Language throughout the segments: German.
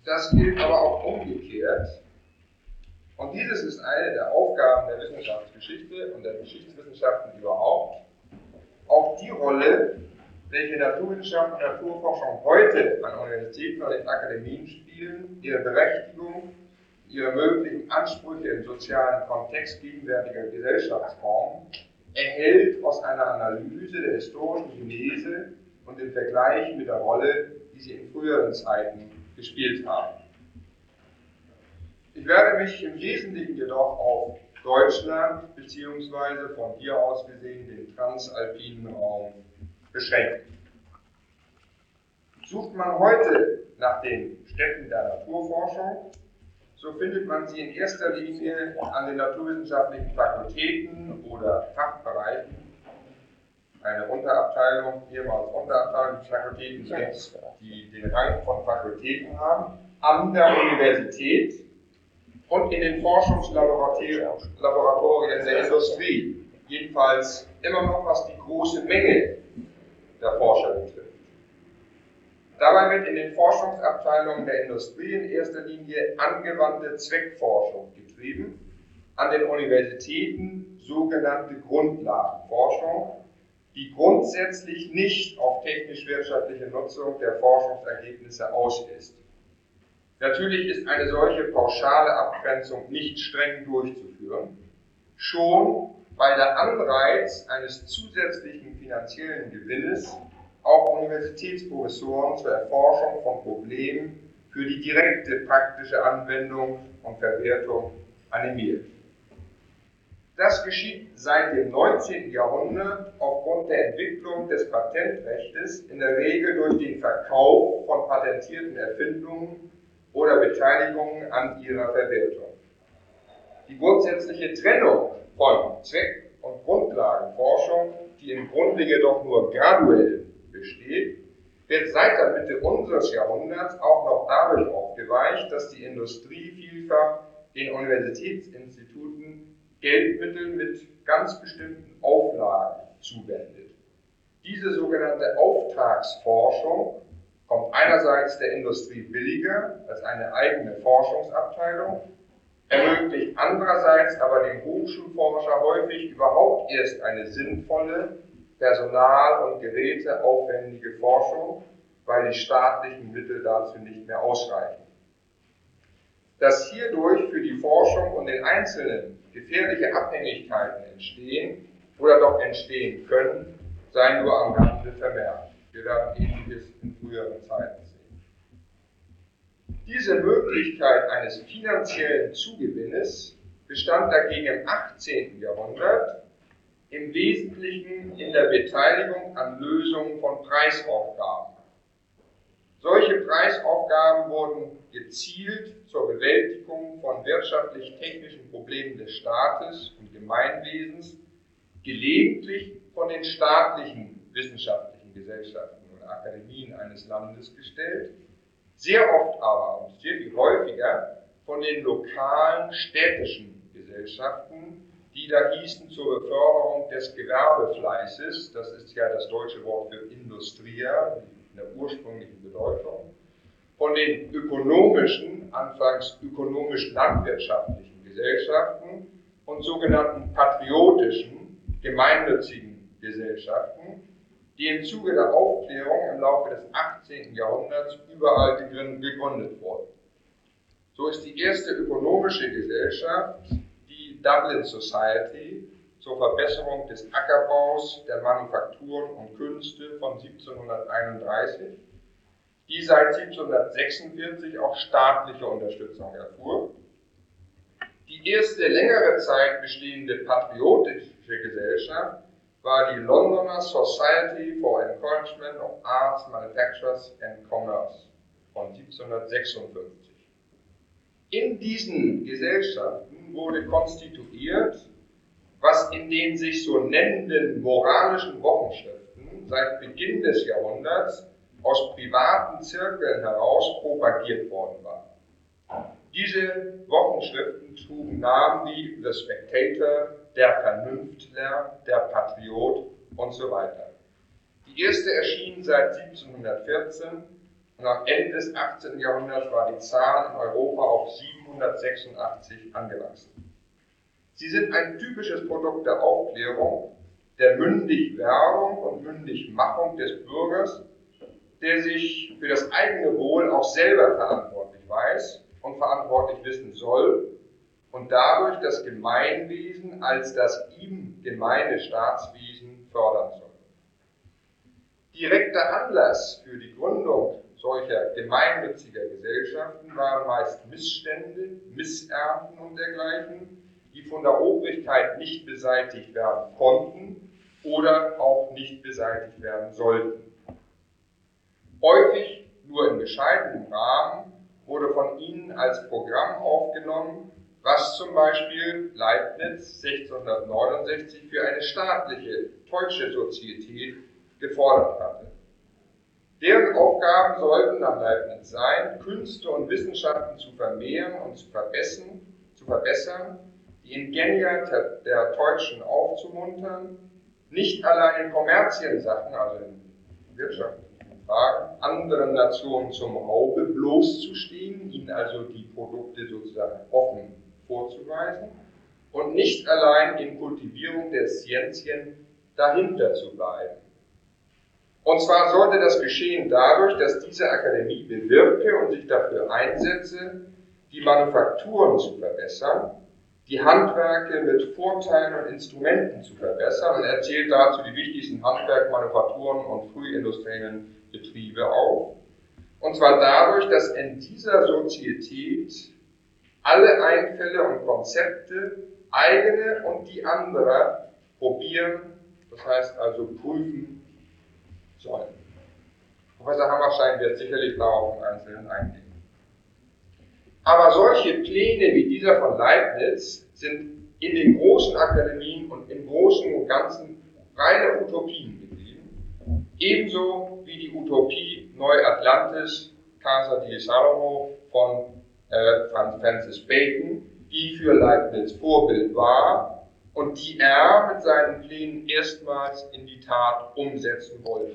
Das gilt aber auch umgekehrt. Und dieses ist eine der Aufgaben der Wissenschaftsgeschichte und der Geschichtswissenschaften überhaupt. Auch die Rolle, welche Naturwissenschaft und Naturforschung heute an Universitäten und in Akademien spielen, ihre Berechtigung, ihre möglichen Ansprüche im sozialen Kontext gegenwärtiger Gesellschaftsformen, erhält aus einer Analyse der historischen Genese und dem Vergleich mit der Rolle, die sie in früheren Zeiten gespielt haben. Ich werde mich im Wesentlichen jedoch auf Deutschland bzw. von hier aus gesehen den transalpinen Raum beschränken. Sucht man heute nach den Städten der Naturforschung, so findet man sie in erster Linie an den naturwissenschaftlichen Fakultäten oder Fachbereichen. Eine Unterabteilung, ehemals Unterabteilung des Fakultäten, die den Rang von Fakultäten haben, an der Universität und in den Forschungslaboratorien der Industrie, jedenfalls immer noch was die große Menge der Forscher betrifft. Dabei wird in den Forschungsabteilungen der Industrie in erster Linie angewandte Zweckforschung getrieben, an den Universitäten sogenannte Grundlagenforschung, die grundsätzlich nicht auf technisch-wirtschaftliche Nutzung der Forschungsergebnisse aus ist. Natürlich ist eine solche pauschale Abgrenzung nicht streng durchzuführen, schon weil der Anreiz eines zusätzlichen finanziellen Gewinnes auch Universitätsprofessoren zur Erforschung von Problemen für die direkte praktische Anwendung und Verwertung animiert. Das geschieht seit dem 19. Jahrhundert aufgrund der Entwicklung des Patentrechtes in der Regel durch den Verkauf von patentierten Erfindungen oder Beteiligungen an ihrer Verwertung. Die grundsätzliche Trennung von Zweck- und Grundlagenforschung, die im Grunde jedoch nur graduell besteht, wird seit der Mitte unseres Jahrhunderts auch noch dadurch aufgeweicht, dass die Industrie vielfach den Universitätsinstituten Geldmittel mit ganz bestimmten Auflagen zuwendet. Diese sogenannte Auftragsforschung kommt einerseits der Industrie billiger als eine eigene Forschungsabteilung, ermöglicht andererseits aber dem Hochschulforscher häufig überhaupt erst eine sinnvolle, personal- und geräteaufwendige Forschung, weil die staatlichen Mittel dazu nicht mehr ausreichen. Dass hierdurch für die Forschung und den Einzelnen gefährliche Abhängigkeiten entstehen oder doch entstehen können, sei nur am Rande vermerkt. Wir werden Ähnliches in früheren Zeiten sehen. Diese Möglichkeit eines finanziellen Zugewinnes bestand dagegen im 18. Jahrhundert im Wesentlichen in der Beteiligung an Lösungen von Preisaufgaben. Solche Preisaufgaben wurden gezielt zur Bewältigung von wirtschaftlich-technischen Problemen des Staates und Gemeinwesens, gelegentlich von den staatlichen wissenschaftlichen Gesellschaften und Akademien eines Landes gestellt, sehr oft aber und sehr viel häufiger von den lokalen städtischen Gesellschaften, die da hießen zur Beförderung des Gewerbefleißes, das ist ja das deutsche Wort für Industria in der ursprünglichen Bedeutung, von den ökonomischen, anfangs ökonomisch-landwirtschaftlichen Gesellschaften und sogenannten patriotischen, gemeinnützigen Gesellschaften, die im Zuge der Aufklärung im Laufe des 18. Jahrhunderts überall gegründet wurden. So ist die erste ökonomische Gesellschaft, die Dublin Society, zur Verbesserung des Ackerbaus, der Manufakturen und Künste von 1731, die seit 1746 auch staatliche Unterstützung erfuhr. Die erste längere Zeit bestehende patriotische Gesellschaft war die Londoner Society for Encouragement of Arts, Manufactures and Commerce von 1756. In diesen Gesellschaften wurde konstituiert, was in den sich so nennenden moralischen Wochenschriften seit Beginn des Jahrhunderts aus privaten Zirkeln heraus propagiert worden war. Diese Wochenschriften trugen Namen wie The Spectator, der Vernünftler, der Patriot und so weiter. Die erste erschien seit 1714 und am Ende des 18. Jahrhunderts war die Zahl in Europa auf 786 angewachsen. Sie sind ein typisches Produkt der Aufklärung, der Mündigwerdung und Mündigmachung des Bürgers, der sich für das eigene Wohl auch selber verantwortlich weiß und verantwortlich wissen soll und dadurch das Gemeinwesen als das ihm gemeine Staatswesen fördern soll. Direkter Anlass für die Gründung solcher gemeinnütziger Gesellschaften waren meist Missstände, Missernten und dergleichen, die von der Obrigkeit nicht beseitigt werden konnten oder auch nicht beseitigt werden sollten. Häufig nur in bescheidenem Rahmen wurde von ihnen als Programm aufgenommen, was zum Beispiel Leibniz 1669 für eine staatliche deutsche Sozietät gefordert hatte. Deren Aufgaben sollten nach Leibniz sein, Künste und Wissenschaften zu vermehren und zu verbessern, die Ingenieur der Deutschen aufzumuntern, nicht allein in Kommerziensachen, also in wirtschaftlichen Fragen, anderen Nationen zum Raube bloßzustehen, ihnen also die Produkte sozusagen offen vorzuweisen und nicht allein in Kultivierung der Scientien dahinter zu bleiben. Und zwar sollte das geschehen dadurch, dass diese Akademie bewirke und sich dafür einsetze, die Manufakturen zu verbessern, die Handwerke mit Vorteilen und Instrumenten zu verbessern und er zählt dazu die wichtigsten Handwerk, Manufakturen und frühindustriellen Betriebe auf. Und zwar dadurch, dass in dieser Sozietät alle Einfälle und Konzepte, eigene und die anderer, probieren, das heißt also prüfen sollen. Professor Hammerstein wird sicherlich darauf im Einzelnen eingehen. Aber solche Pläne wie dieser von Leibniz sind in den großen Akademien und im Großen und Ganzen reine Utopien geblieben. Ebenso wie die Utopie Neu-Atlantis, Casa di Salomo von Francis Bacon, die für Leibniz Vorbild war und die er mit seinen Plänen erstmals in die Tat umsetzen wollte.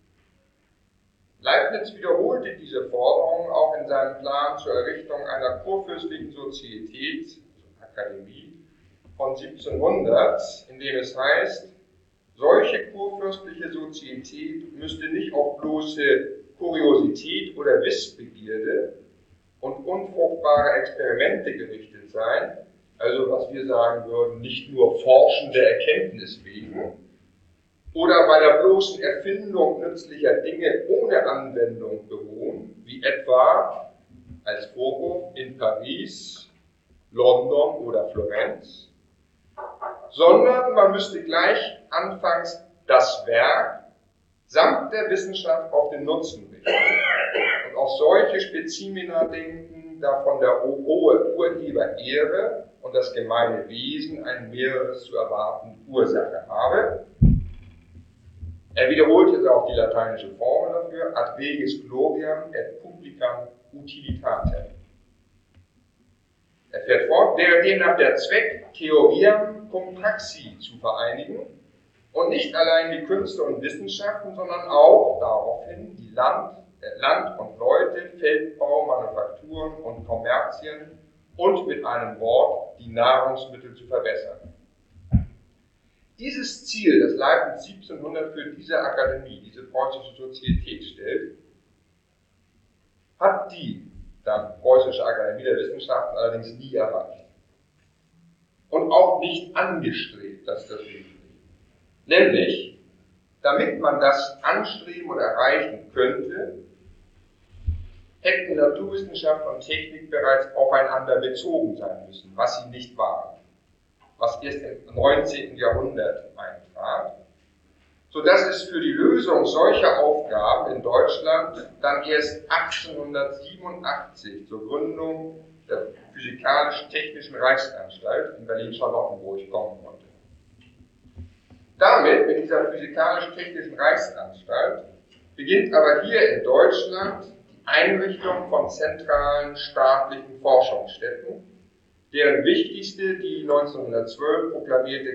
Leibniz wiederholte diese Forderung auch in seinem Plan zur Errichtung einer kurfürstlichen Sozietät, also Akademie, von 1700, in dem es heißt, solche kurfürstliche Sozietät müsste nicht auf bloße Kuriosität oder Wissbegierde und unfruchtbare Experimente gerichtet sein, also was wir sagen würden, nicht nur forschende Erkenntnis wegen, oder bei der bloßen Erfindung nützlicher Dinge ohne Anwendung beruhen, wie etwa als Vorwurf in Paris, London oder Florenz, sondern man müsste gleich anfangs das Werk samt der Wissenschaft auf den Nutzen richten und auf solche Spezimina denken, da von der hohe Urheberehre und das gemeine Wesen ein mehreres zu erwarten Ursache habe. Er wiederholt jetzt auch die lateinische Formel dafür, ad regis gloriam et publicam utilitatem. Er fährt fort, wäre demnach der Zweck, Theoriam cum praxi zu vereinigen und nicht allein die Künste und Wissenschaften, sondern auch daraufhin die Land und Leute, Feldbau, Manufakturen und Kommerzien und mit einem Wort die Nahrungsmittel zu verbessern. Dieses Ziel, das Leibniz 1700 für diese Akademie, diese preußische Sozietät stellt, hat die dann Preußische Akademie der Wissenschaften allerdings nie erreicht. Und auch nicht angestrebt, das ist das Wesentliche. Nämlich, damit man das anstreben und erreichen könnte, hätten Naturwissenschaft und Technik bereits aufeinander bezogen sein müssen, was sie nicht waren, was erst im 19. Jahrhundert eintrat, sodass es für die Lösung solcher Aufgaben in Deutschland dann erst 1887 zur Gründung der Physikalisch-Technischen Reichsanstalt in Berlin-Charlottenburg kommen konnte. Damit, mit dieser Physikalisch-Technischen Reichsanstalt, beginnt aber hier in Deutschland die Einrichtung von zentralen staatlichen Forschungsstätten, deren wichtigste die 1912 proklamierte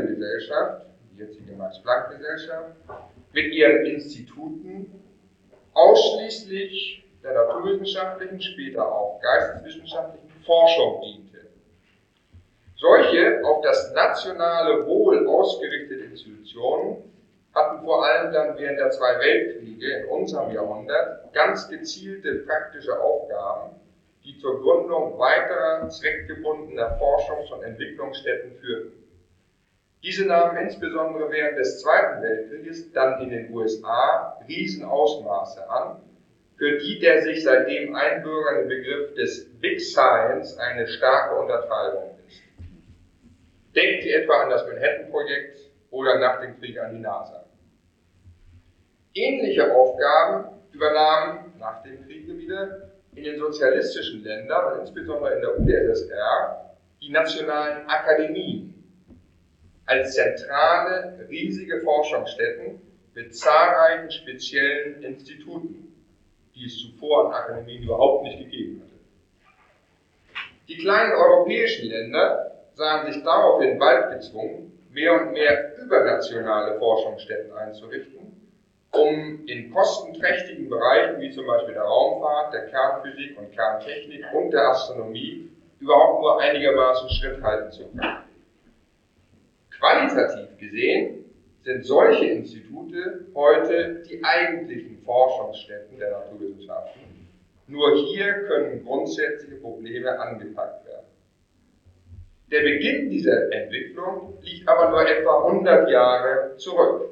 Kaiser-Wilhelm-Gesellschaft, die jetzige Max-Planck-Gesellschaft, mit ihren Instituten ausschließlich der naturwissenschaftlichen, später auch geisteswissenschaftlichen Forschung diente. Solche auf das nationale Wohl ausgerichtete Institutionen hatten vor allem dann während der zwei Weltkriege in unserem Jahrhundert ganz gezielte praktische Aufgaben, die zur Gründung weiterer zweckgebundener Forschungs- und Entwicklungsstätten führten. Diese nahmen insbesondere während des Zweiten Weltkrieges dann in den USA Riesenausmaße an, für die der sich seitdem einbürgernde Begriff des Big Science eine starke Untertreibung ist. Denken Sie etwa an das Manhattan-Projekt oder nach dem Krieg an die NASA. Ähnliche Aufgaben übernahmen nach dem Kriege wieder in den sozialistischen Ländern und insbesondere in der UdSSR die nationalen Akademien als zentrale, riesige Forschungsstätten mit zahlreichen speziellen Instituten, die es zuvor an Akademien überhaupt nicht gegeben hatte. Die kleinen europäischen Länder sahen sich daraufhin bald gezwungen, mehr und mehr übernationale Forschungsstätten einzurichten, um in kostenträchtigen Bereichen wie zum Beispiel der Raumfahrt, der Kernphysik und Kerntechnik und der Astronomie überhaupt nur einigermaßen Schritt halten zu können. Qualitativ gesehen sind solche Institute heute die eigentlichen Forschungsstätten der Naturwissenschaften. Nur hier können grundsätzliche Probleme angepackt werden. Der Beginn dieser Entwicklung liegt aber nur etwa 100 Jahre zurück.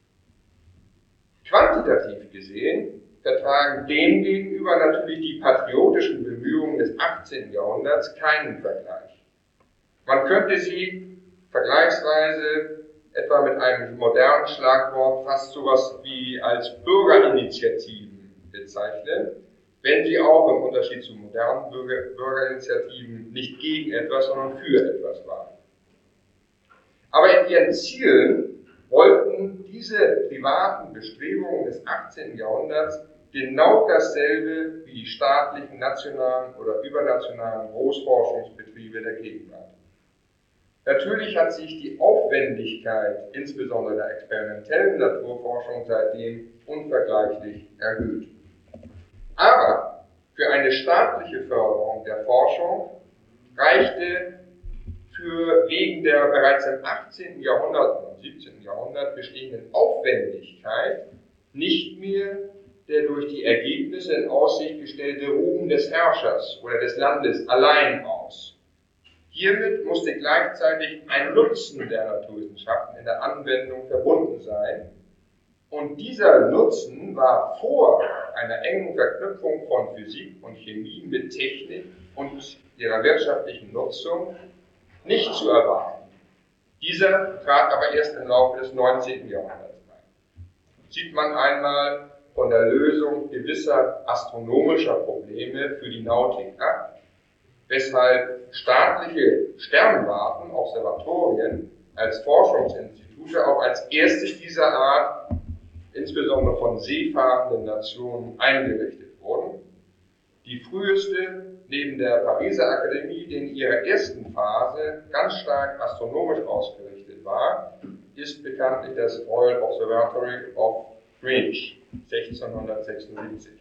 Quantitativ gesehen vertragen demgegenüber natürlich die patriotischen Bemühungen des 18. Jahrhunderts keinen Vergleich. Man könnte sie vergleichsweise etwa mit einem modernen Schlagwort fast sowas wie als Bürgerinitiativen bezeichnen, wenn sie auch im Unterschied zu modernen Bürgerinitiativen nicht gegen etwas, sondern für etwas waren. Aber in ihren Zielen wollten diese privaten Bestrebungen des 18. Jahrhunderts genau dasselbe wie die staatlichen, nationalen oder übernationalen Großforschungsbetriebe der Gegenwart. Natürlich hat sich die Aufwendigkeit, insbesondere der experimentellen Naturforschung, seitdem unvergleichlich erhöht. Aber für eine staatliche Förderung der Forschung reichte für wegen der bereits im 18. Jahrhundert und 17. Jahrhundert bestehenden Aufwendigkeit nicht mehr der durch die Ergebnisse in Aussicht gestellte Ruhm des Herrschers oder des Landes allein aus. Hiermit musste gleichzeitig ein Nutzen der Naturwissenschaften in der Anwendung verbunden sein. Und dieser Nutzen war vor einer engen Verknüpfung von Physik und Chemie mit Technik und ihrer wirtschaftlichen Nutzung nicht zu erwarten. Dieser trat aber erst im Laufe des 19. Jahrhunderts ein. Sieht man einmal von der Lösung gewisser astronomischer Probleme für die Nautik ab, weshalb staatliche Sternwarten, Observatorien als Forschungsinstitute auch als erstes dieser Art, insbesondere von seefahrenden Nationen, eingerichtet wurden. Die früheste, neben der Pariser Akademie, die in ihrer ersten Phase ganz stark astronomisch ausgerichtet war, ist bekanntlich das Royal Observatory of Greenwich, 1676.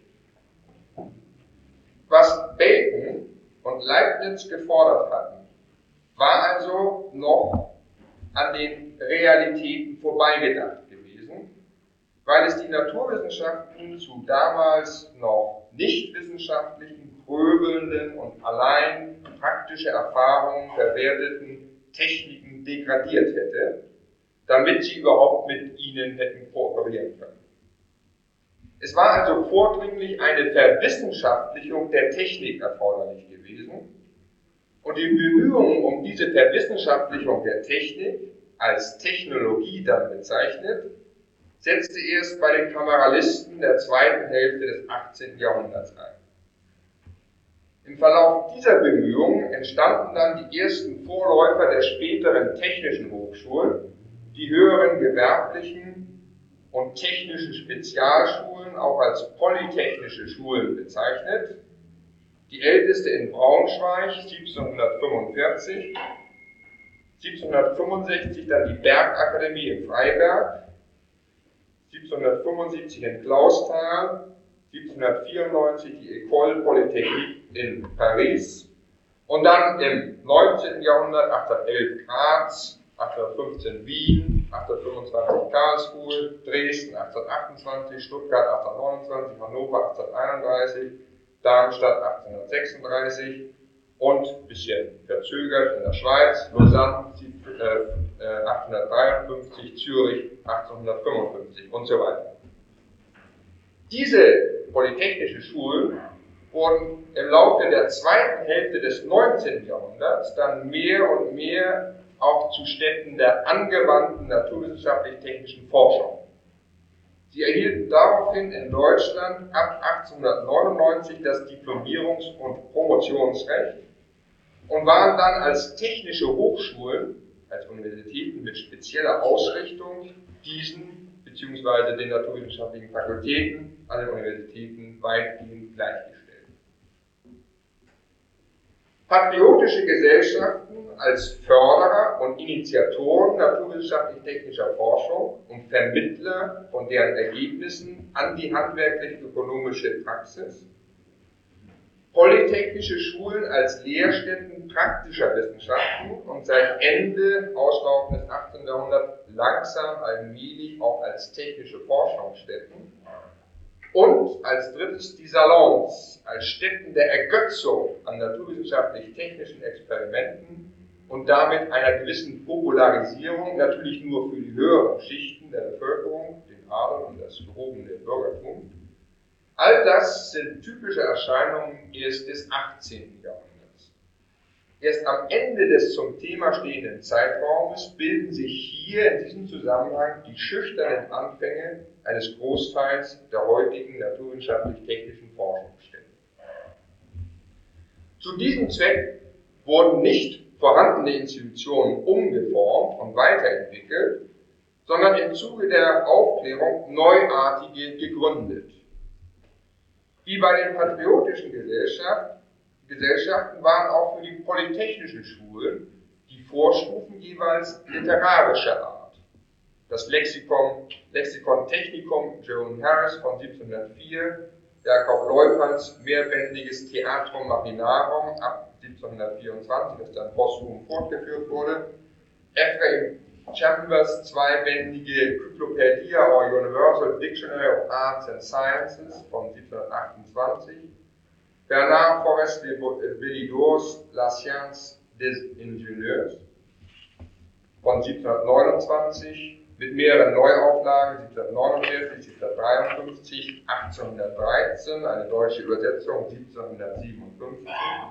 Was Bacon und Leibniz gefordert hatten, war also noch an den Realitäten vorbeigedacht gewesen, weil es die Naturwissenschaften zu damals noch nicht wissenschaftlichen, gröbelnden und allein praktische Erfahrungen verwerteten Techniken degradiert hätte, damit sie überhaupt mit ihnen hätten kooperieren können. Es war also vordringlich eine Verwissenschaftlichung der Technik erforderlich gewesen und die Bemühungen um diese Verwissenschaftlichung der Technik, als Technologie dann bezeichnet, setzte erst bei den Kameralisten der zweiten Hälfte des 18. Jahrhunderts ein. Im Verlauf dieser Bemühungen entstanden dann die ersten Vorläufer der späteren technischen Hochschulen, die höheren gewerblichen und technischen Spezialschulen, auch als polytechnische Schulen bezeichnet. Die älteste in Braunschweig 1745, 1765 dann die Bergakademie in Freiberg, 1775 in Clausthal 1794 die École Polytechnique in Paris und dann im 19. Jahrhundert 1811 Graz, 1815 Wien, 1825 Karlsruhe, Dresden 1828, Stuttgart 1829, Hannover 1831, Darmstadt 1836 und ein bisschen verzögert in der Schweiz, Lausanne 1853, Zürich 1855 und so weiter. Diese polytechnischen Schulen wurden im Laufe der zweiten Hälfte des 19. Jahrhunderts dann mehr und mehr auch zu Stätten der angewandten naturwissenschaftlich-technischen Forschung. Sie erhielten daraufhin in Deutschland ab 1899 das Diplomierungs- und Promotionsrecht und waren dann als technische Hochschulen, als Universitäten mit spezieller Ausrichtung, diesen bzw. den naturwissenschaftlichen Fakultäten an den Universitäten weitgehend gleichgestellt. Patriotische Gesellschaften als Förderer und Initiatoren naturwissenschaftlich-technischer Forschung und Vermittler von deren Ergebnissen an die handwerklich-ökonomische Praxis, polytechnische Schulen als Lehrstätten praktischer Wissenschaften und seit Ende auslaufendes 18. Jahrhundert langsam allmählich auch als technische Forschungsstätten und als drittes die Salons als Stätten der Ergötzung an naturwissenschaftlich-technischen Experimenten und damit einer gewissen Popularisierung, natürlich nur für die höheren Schichten der Bevölkerung, den Adel und das gehobene Bürgertum. All das sind typische Erscheinungen erst des 18. Jahrhunderts. Erst am Ende des zum Thema stehenden Zeitraumes bilden sich hier in diesem Zusammenhang die schüchternen Anfänge eines Großteils der heutigen naturwissenschaftlich-technischen Forschungsstätten. Zu diesem Zweck wurden nicht vorhandene Institutionen umgeformt und weiterentwickelt, sondern im Zuge der Aufklärung neuartige gegründet. Wie bei den patriotischen Gesellschaften waren auch für die polytechnischen Schulen die Vorstufen jeweils literarischer Art. Das Lexikon Technicum Joan Harris von 1704, Jakob Leupans mehrbändiges Theatrum Marinarum ab 1724, das dann posthum fortgeführt wurde, Ephraim Chambers zweibändige Cyclopedia or Universal Dictionary of Arts and Sciences von 1728, Bernard Forest de Belidors La Science des Ingénieurs von 1729 mit mehreren Neuauflagen 1749, 1753, 1813, eine deutsche Übersetzung 1757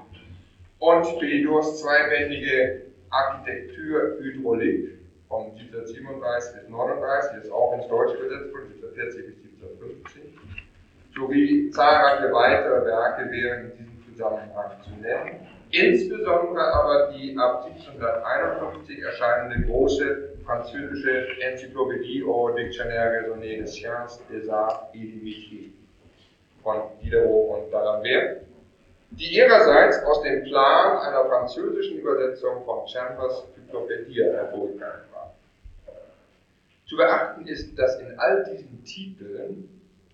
und Belidors zweibändige Architektur Hydraulique von 1737 bis 1739, das auch ins Deutsche übersetzt wurde, 1740 bis 1750, sowie zahlreiche weitere Werke wären in diesem Zusammenhang zu nennen, insbesondere aber die ab 1751 erscheinende große französische Enzyklopädie au Dictionnaire raisonné des sciences, des arts et du métier von Diderot und D'Alembert, die ihrerseits aus dem Plan einer französischen Übersetzung von Chambers Cyclopädie hervorgegangen war. Zu beachten ist, dass in all diesen Titeln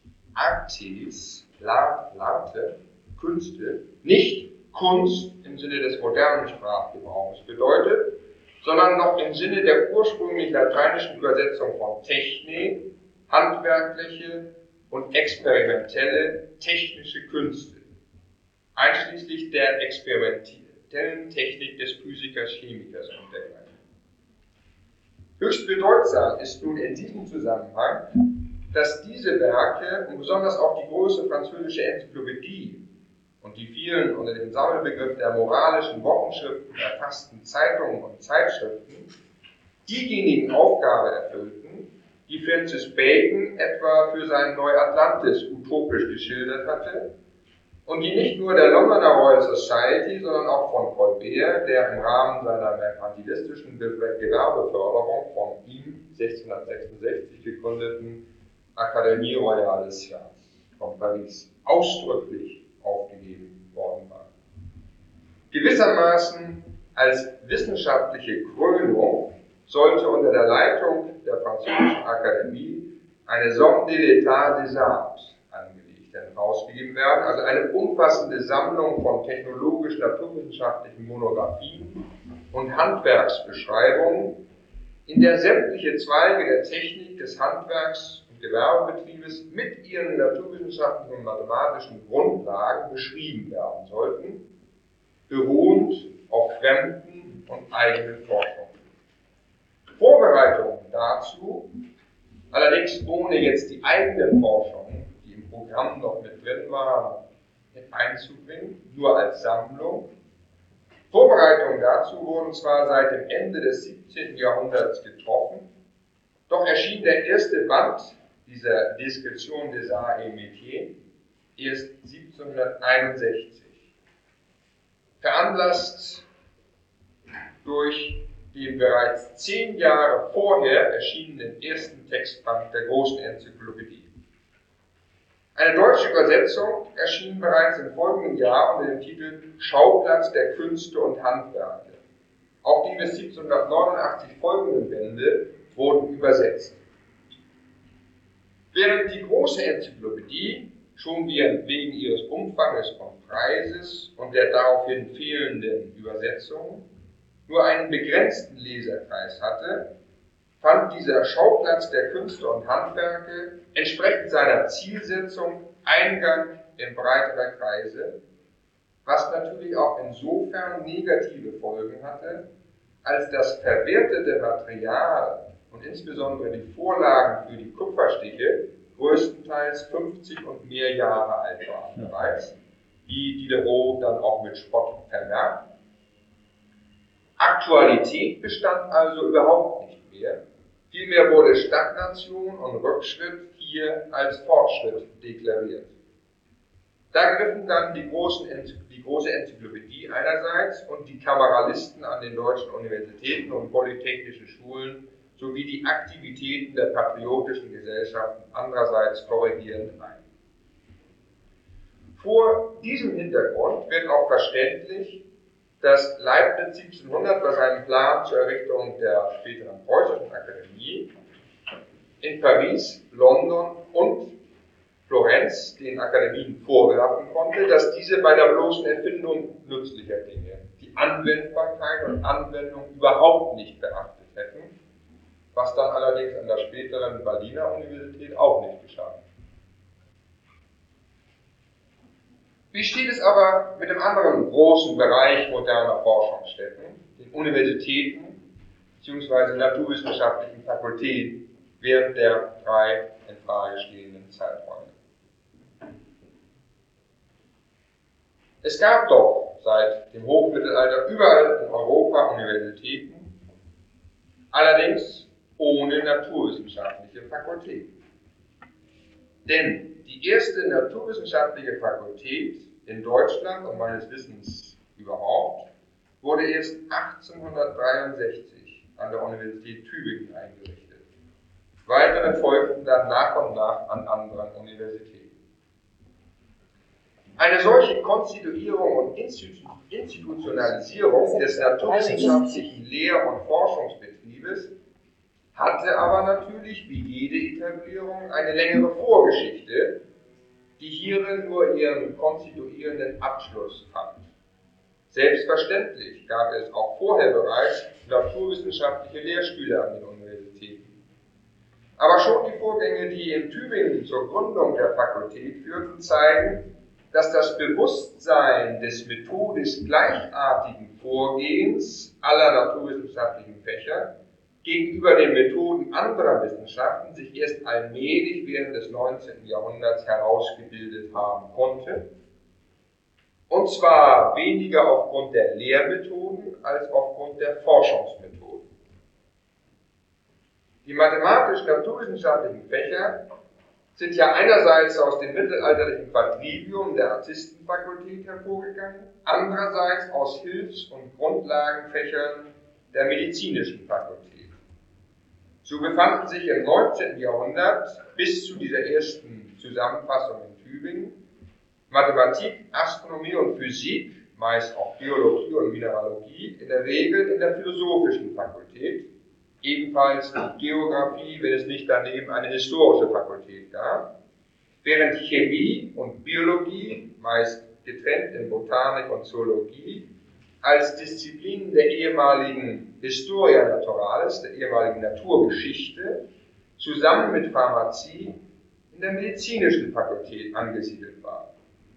Artes, L'arte, Künste, nicht Kunst im Sinne des modernen Sprachgebrauchs bedeutet, sondern noch im Sinne der ursprünglich lateinischen Übersetzung von Techne, handwerkliche und experimentelle technische Künste, einschließlich der experimentellen Technik des Physikers, Chemikers und dergleichen. Höchst bedeutsam ist nun in diesem Zusammenhang, dass diese Werke und besonders auch die große französische Enzyklopädie und die vielen unter dem Sammelbegriff der moralischen Wochenschriften erfassten Zeitungen und Zeitschriften diejenigen Aufgabe erfüllten, die Francis Bacon etwa für sein Neuatlantis utopisch geschildert hatte und die nicht nur der Londoner Royal Society, sondern auch von Colbert, der im Rahmen seiner merkantilistischen Gewerbeförderung von ihm 1666 gegründeten Académie Royale des Sciences von Paris ausdrücklich aufgegeben worden war. Gewissermaßen als wissenschaftliche Krönung sollte unter der Leitung der französischen Akademie eine Somme de l'État des Arts angelegt werden. herausgegeben werden, also eine umfassende Sammlung von technologisch-naturwissenschaftlichen Monographien und Handwerksbeschreibungen, in der sämtliche Zweige der Technik, des Handwerks und Gewerbebetriebes mit ihren naturwissenschaftlichen und mathematischen Grundlagen beschrieben werden sollten, beruhend auf fremden und eigenen Forschungen. Vorbereitungen dazu, allerdings ohne jetzt die eigenen Forschungen, die im Programm noch mit drin waren, einzubringen, nur als Sammlung. Vorbereitungen dazu wurden zwar seit dem Ende des 17. Jahrhunderts getroffen, doch erschien der erste Band dieser Description des Arts et Métiers erst 1761. Veranlasst durch den bereits 10 Jahre vorher erschienenen ersten Textband der großen Enzyklopädie. Eine deutsche Übersetzung erschien bereits im folgenden Jahr unter dem Titel Schauplatz der Künste und Handwerke. Auch die bis 1789 folgenden Bände wurden übersetzt. Während die große Enzyklopädie, schon wegen ihres Umfanges und Preises und der daraufhin fehlenden Übersetzungen, nur einen begrenzten Leserkreis hatte, fand dieser Schauplatz der Künste und Handwerke entsprechend seiner Zielsetzung Eingang in breitere Kreise, was natürlich auch insofern negative Folgen hatte, als das verwertete Material und insbesondere die Vorlagen für die Kupferstiche größtenteils 50 und mehr Jahre alt waren bereits, wie Diderot dann auch mit Spott vermerkt. Aktualität bestand also überhaupt nicht mehr. Vielmehr wurde Stagnation und Rückschritt hier als Fortschritt deklariert. Da griffen dann die große Enzyklopädie einerseits und die Kameralisten an den deutschen Universitäten und polytechnischen Schulen sowie die Aktivitäten der patriotischen Gesellschaften andererseits korrigierend ein. Vor diesem Hintergrund wird auch verständlich, dass Leibniz 1700 bei seinem Plan zur Errichtung der späteren Preußischen Akademie in Paris, London und Florenz den Akademien vorwerfen konnte, dass diese bei der bloßen Erfindung nützlicher Dinge die Anwendbarkeit und Anwendung überhaupt nicht beachtet hätten, was dann allerdings an der späteren Berliner Universität auch nicht geschah. Wie steht es aber mit dem anderen großen Bereich moderner Forschungsstätten, den Universitäten bzw. naturwissenschaftlichen Fakultäten während der 3 in Frage stehenden Zeiträume? Es gab doch seit dem Hochmittelalter überall in Europa Universitäten, allerdings ohne naturwissenschaftliche Fakultäten. Denn die erste naturwissenschaftliche Fakultät in Deutschland und meines Wissens überhaupt wurde erst 1863 an der Universität Tübingen eingerichtet. Weitere folgten dann nach und nach an anderen Universitäten. Eine solche Konstituierung und Institutionalisierung des naturwissenschaftlichen Lehr- und Forschungsbetriebes hatte aber natürlich wie jede Etablierung eine längere Vorgeschichte, die hierin nur ihren konstituierenden Abschluss fand. Selbstverständlich gab es auch vorher bereits naturwissenschaftliche Lehrstühle an den Universitäten. Aber schon die Vorgänge, die in Tübingen zur Gründung der Fakultät führten, zeigen, dass das Bewusstsein des methodisch gleichartigen Vorgehens aller naturwissenschaftlichen Fächer gegenüber den Methoden anderer Wissenschaften sich erst allmählich während des 19. Jahrhunderts herausgebildet haben konnte, und zwar weniger aufgrund der Lehrmethoden als aufgrund der Forschungsmethoden. Die mathematisch-naturwissenschaftlichen Fächer sind ja einerseits aus dem mittelalterlichen Quadrivium der Artistenfakultät hervorgegangen, andererseits aus Hilfs- und Grundlagenfächern der medizinischen Fakultät. So befanden sich im 19. Jahrhundert bis zu dieser ersten Zusammenfassung in Tübingen Mathematik, Astronomie und Physik, meist auch Geologie und Mineralogie, in der Regel in der philosophischen Fakultät, ebenfalls die Geographie, wenn es nicht daneben eine historische Fakultät gab. während Chemie und Biologie, meist getrennt in Botanik und Zoologie, als Disziplinen der ehemaligen Historia Naturalis, der ehemaligen Naturgeschichte, zusammen mit Pharmazie in der medizinischen Fakultät angesiedelt waren.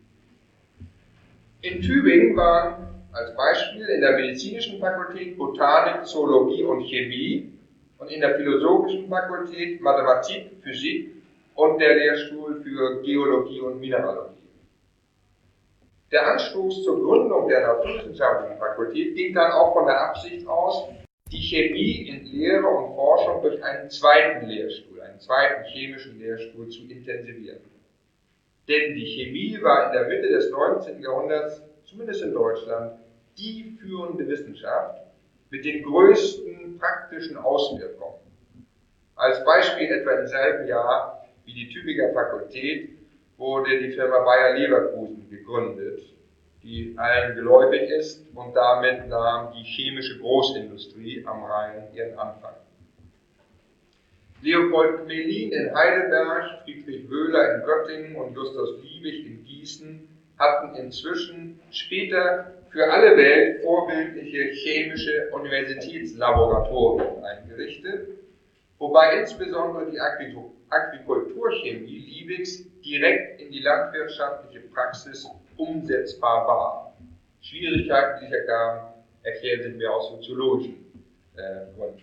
In Tübingen waren als Beispiel in der medizinischen Fakultät Botanik, Zoologie und Chemie und in der philosophischen Fakultät Mathematik, Physik und der Lehrstuhl für Geologie und Mineralogie. Der Anstoß zur Gründung der naturwissenschaftlichen Fakultät ging dann auch von der Absicht aus, die Chemie in Lehre und Forschung durch einen zweiten Lehrstuhl, einen zweiten chemischen Lehrstuhl zu intensivieren. Denn die Chemie war in der Mitte des 19. Jahrhunderts, zumindest in Deutschland, die führende Wissenschaft mit den größten praktischen Auswirkungen. Als Beispiel etwa im selben Jahr wie die Tübinger Fakultät wurde die Firma Bayer Leverkusen gegründet, die allen geläufig ist, und damit nahm die chemische Großindustrie am Rhein ihren Anfang. Leopold Melin in Heidelberg, Friedrich Wöhler in Göttingen und Justus Liebig in Gießen hatten inzwischen später für alle Welt vorbildliche chemische Universitätslaboratorien eingerichtet, wobei insbesondere die Agrikulturchemie Liebigs direkt in die landwirtschaftliche Praxis umsetzbar war. Schwierigkeiten, die sich ergaben, erklären sich mir aus soziologischen Gründen.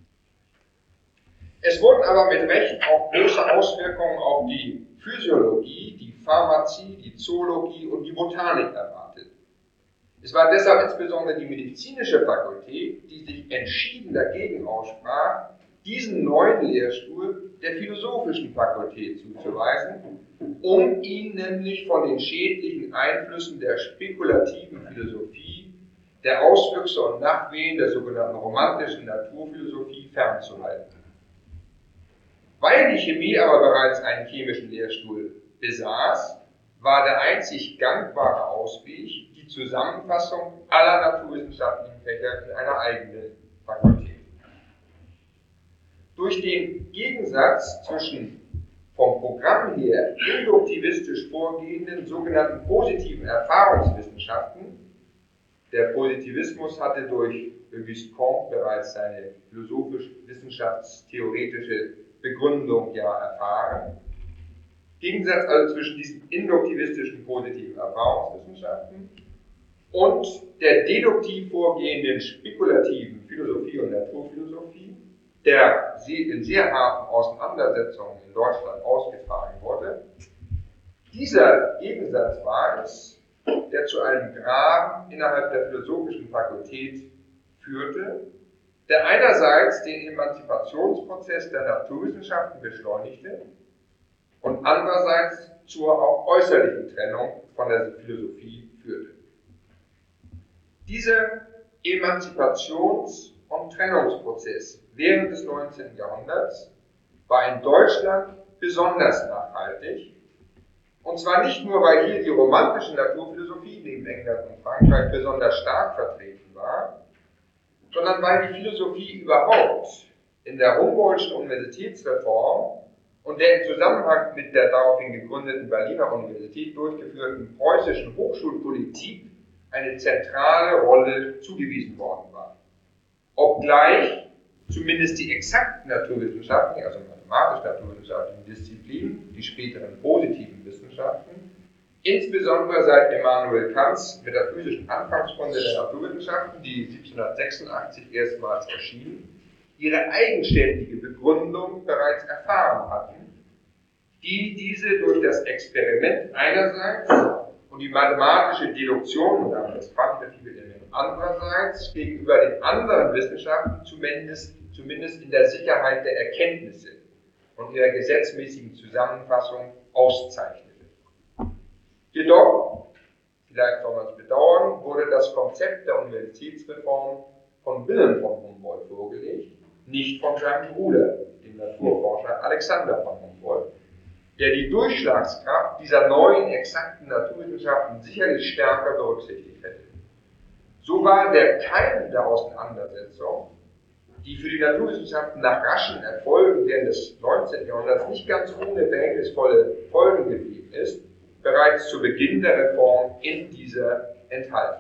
Es wurden aber mit Recht auch große Auswirkungen auf die Physiologie, die Pharmazie, die Zoologie und die Botanik erwartet. Es war deshalb insbesondere die medizinische Fakultät, die sich entschieden dagegen aussprach, diesen neuen Lehrstuhl der philosophischen Fakultät zuzuweisen, um ihn nämlich von den schädlichen Einflüssen der spekulativen Philosophie, der Auswüchse und Nachwehen der sogenannten romantischen Naturphilosophie fernzuhalten. Weil die Chemie aber bereits einen chemischen Lehrstuhl besaß, war der einzig gangbare Ausweg die Zusammenfassung aller naturwissenschaftlichen Fächer in einer eigenen Fakultät. Durch den Gegensatz zwischen vom Programm her induktivistisch vorgehenden sogenannten positiven Erfahrungswissenschaften, der Positivismus hatte durch Auguste Comte bereits seine philosophisch-wissenschaftstheoretische Begründung ja erfahren. Gegensatz also zwischen diesen induktivistischen positiven Erfahrungswissenschaften und der deduktiv vorgehenden spekulativen Philosophie und Naturphilosophie, der in sehr harten Auseinandersetzungen in Deutschland ausgetragen wurde. Dieser Gegensatz war es, der zu einem Graben innerhalb der philosophischen Fakultät führte, der einerseits den Emanzipationsprozess der Naturwissenschaften beschleunigte und andererseits zur auch äußerlichen Trennung von der Philosophie führte. Dieser Emanzipations- und Trennungsprozess während des 19. Jahrhunderts war in Deutschland besonders nachhaltig, und zwar nicht nur, weil hier die romantische Naturphilosophie neben England und Frankreich besonders stark vertreten war, sondern weil die Philosophie überhaupt in der Humboldtschen Universitätsreform und der im Zusammenhang mit der daraufhin gegründeten Berliner Universität durchgeführten preußischen Hochschulpolitik eine zentrale Rolle zugewiesen worden war. Obgleich zumindest die exakten Naturwissenschaften, also mathematisch-naturwissenschaftlichen Disziplinen, die späteren positiven Wissenschaften, insbesondere seit Immanuel Kants metaphysischen Anfangsgründe der Naturwissenschaften, die 1786 erstmals erschienen, ihre eigenständige Begründung bereits erfahren hatten, die diese durch das Experiment einerseits und die mathematische Deduktion und damit das quantitative Element andererseits gegenüber den anderen Wissenschaften zumindest in der Sicherheit der Erkenntnisse und ihrer gesetzmäßigen Zusammenfassung auszeichnete. Jedoch, vielleicht soll man es bedauern, wurde das Konzept der Universitätsreform von Wilhelm von Humboldt vorgelegt, nicht von seinem Bruder, dem Naturforscher Alexander von Humboldt, der die Durchschlagskraft dieser neuen exakten Naturwissenschaften sicherlich stärker berücksichtigt hätte. So war der Keim der Auseinandersetzung die für die Naturwissenschaften nach raschen Erfolgen während des 19. Jahrhunderts nicht ganz ohne verhängnisvolle Folgen geblieben ist, bereits zu Beginn der Reform in dieser enthalten.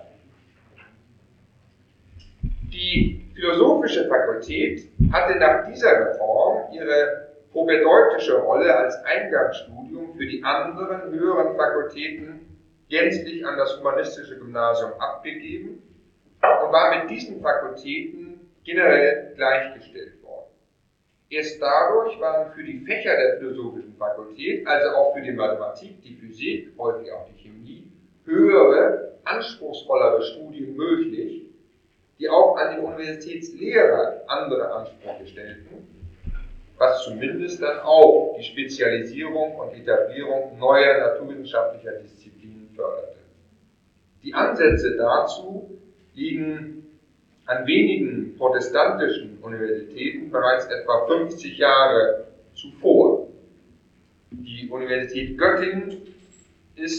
Die philosophische Fakultät hatte nach dieser Reform ihre propedeutische Rolle als Eingangsstudium für die anderen höheren Fakultäten gänzlich an das humanistische Gymnasium abgegeben und war mit diesen Fakultäten generell gleichgestellt worden. Erst dadurch waren für die Fächer der philosophischen Fakultät, also auch für die Mathematik, die Physik, häufig auch die Chemie, höhere, anspruchsvollere Studien möglich, die auch an die Universitätslehrer andere Ansprüche stellten, was zumindest dann auch die Spezialisierung und Etablierung neuer naturwissenschaftlicher Disziplinen förderte. Die Ansätze dazu liegen an wenigen protestantischen Universitäten bereits etwa 50 Jahre zuvor. Die Universität Göttingen ist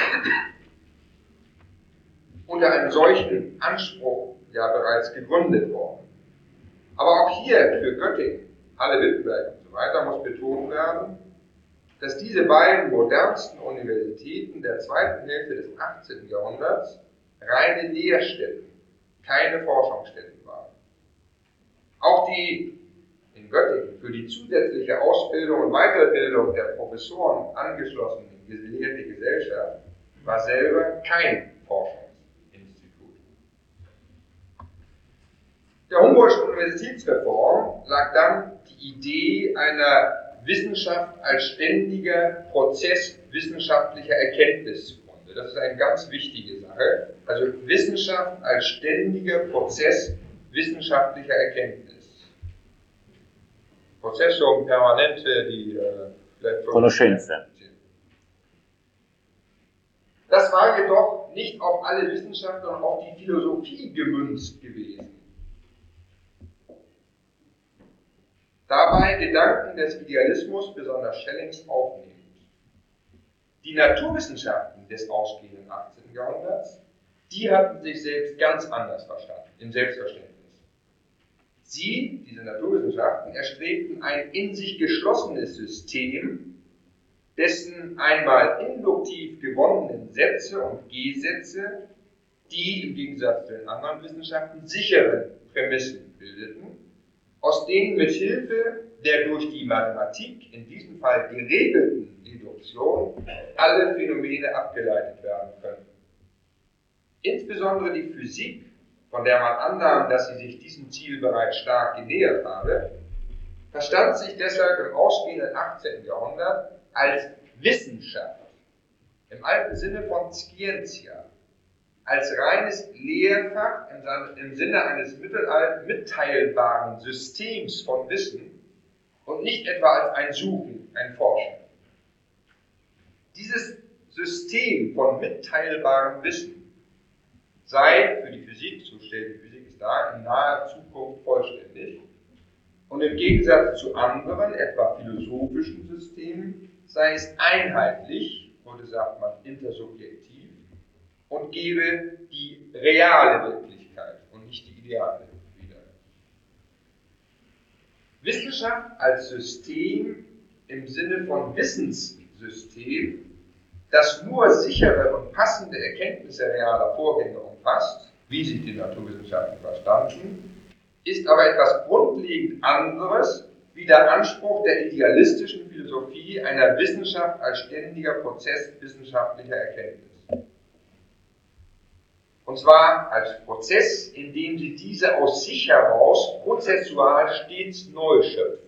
unter einem solchen Anspruch ja bereits gegründet worden. Aber auch hier für Göttingen, Halle-Wittenberg und so weiter muss betont werden, dass diese beiden modernsten Universitäten der zweiten Hälfte des 18. Jahrhunderts reine Lehrstätten, keine Forschungsstätten waren. Auch die in Göttingen für die zusätzliche Ausbildung und Weiterbildung der Professoren angeschlossene gelehrte Gesellschaft war selber kein Forschungsinstitut. Der Humboldtschen Universitätsreform lag dann die Idee einer Wissenschaft als ständiger Prozess wissenschaftlicher Erkenntnis zugrunde. Das ist eine ganz wichtige Sache. Also Wissenschaft als ständiger Prozess wissenschaftlicher Erkenntnis. Prozessum permanente, die vielleicht Conoscenza. Das war jedoch nicht auf alle Wissenschaft, sondern auf die Philosophie gemünzt gewesen. Dabei Gedanken des Idealismus, besonders Schellings, aufnehmend. Die Naturwissenschaften des ausgehenden 18. Jahrhunderts, die hatten sich selbst ganz anders verstanden, im Selbstverständnis. Sie, diese Naturwissenschaften, erstrebten ein in sich geschlossenes System, dessen einmal induktiv gewonnenen Sätze und Gesetze, die im Gegensatz zu den anderen Wissenschaften sichere Prämissen bildeten, aus denen mit Hilfe der durch die Mathematik, in diesem Fall geregelten Deduktion, alle Phänomene abgeleitet werden können. Insbesondere die Physik, von der man annahm, dass sie sich diesem Ziel bereits stark genähert habe, verstand sich deshalb im ausgehenden 18. Jahrhundert als Wissenschaft, im alten Sinne von Scientia, als reines Lehrfach im Sinne eines mitteilbaren Systems von Wissen und nicht etwa als ein Suchen, ein Forschen. Dieses System von mitteilbarem Wissen sei für die Physik, so stellt die Physik es dar, in naher Zukunft vollständig und im Gegensatz zu anderen, etwa philosophischen Systemen, sei es einheitlich, heute sagt man intersubjektiv, und gebe die reale Wirklichkeit und nicht die ideale wieder. Wissenschaft als System im Sinne von Wissenssystem, das nur sichere und passende Erkenntnisse realer Vorgänge umfasst, wie sich die Naturwissenschaften verstanden, ist aber etwas grundlegend anderes wie der Anspruch der idealistischen Philosophie einer Wissenschaft als ständiger Prozess wissenschaftlicher Erkenntnis. Und zwar als Prozess, in dem sie diese aus sich heraus prozessual stets neu schöpft.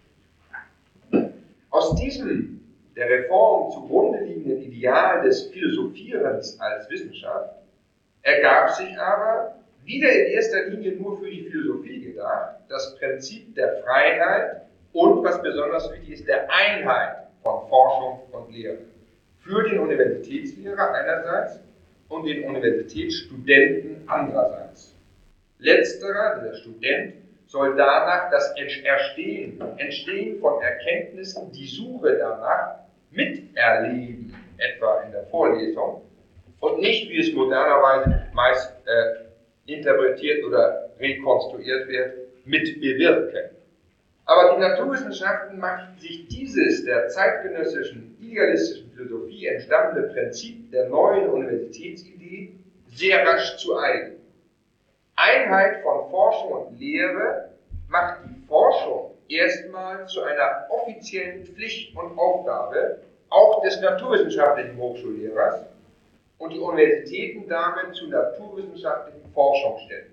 Aus diesem der Reform zugrunde liegenden Ideal des Philosophierens als Wissenschaft ergab sich aber, wieder in erster Linie nur für die Philosophie gedacht, das Prinzip der Freiheit und, was besonders wichtig ist, der Einheit von Forschung und Lehre. Für den Universitätslehrer einerseits und den Universitätsstudenten andererseits. Letzterer, der Student, soll danach das Entstehen von Erkenntnissen, die Suche danach miterleben, etwa in der Vorlesung, und nicht, wie es modernerweise meist interpretiert oder rekonstruiert wird, mitbewirken. Aber die Naturwissenschaften machten sich dieses der zeitgenössischen idealistischen Philosophie entstammende Prinzip der neuen Universitätsidee sehr rasch zu eigen. Einheit von Forschung und Lehre macht die Forschung erstmal zu einer offiziellen Pflicht und Aufgabe, auch des naturwissenschaftlichen Hochschullehrers, und die Universitäten damit zu naturwissenschaftlichen Forschungsstätten.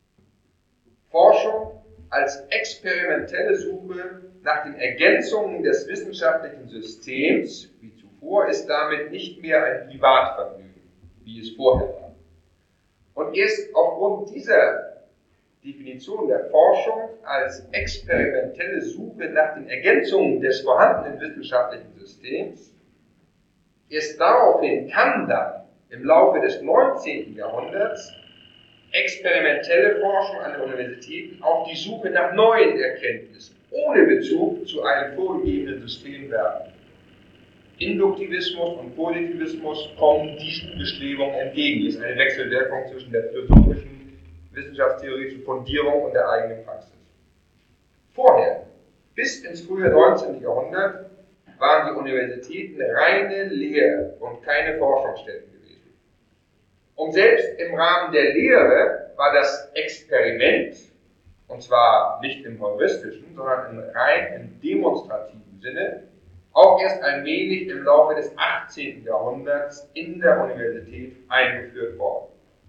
Forschung als experimentelle Suche nach den Ergänzungen des wissenschaftlichen Systems, wie zuvor, ist damit nicht mehr ein Privatvergnügen, wie es vorher war. Und erst aufgrund dieser Definition der Forschung als experimentelle Suche nach den Ergänzungen des vorhandenen wissenschaftlichen Systems, erst daraufhin kann dann im Laufe des 19. Jahrhunderts experimentelle Forschung an den Universitäten auch die Suche nach neuen Erkenntnissen ohne Bezug zu einem vorgegebenen System werden. Induktivismus und Positivismus kommen diesen Bestrebungen entgegen. Es ist eine Wechselwirkung zwischen der philosophischen, wissenschaftstheoretischen Fundierung und der eigenen Praxis. Vorher, bis ins frühe 19. Jahrhundert, waren die Universitäten reine Lehr- und keine Forschungsstätten gewesen. Und selbst im Rahmen der Lehre war das Experiment, und zwar nicht im heuristischen, sondern im rein im demonstrativen Sinne, auch erst allmählich im Laufe des 18. Jahrhunderts in der Universität eingeführt worden.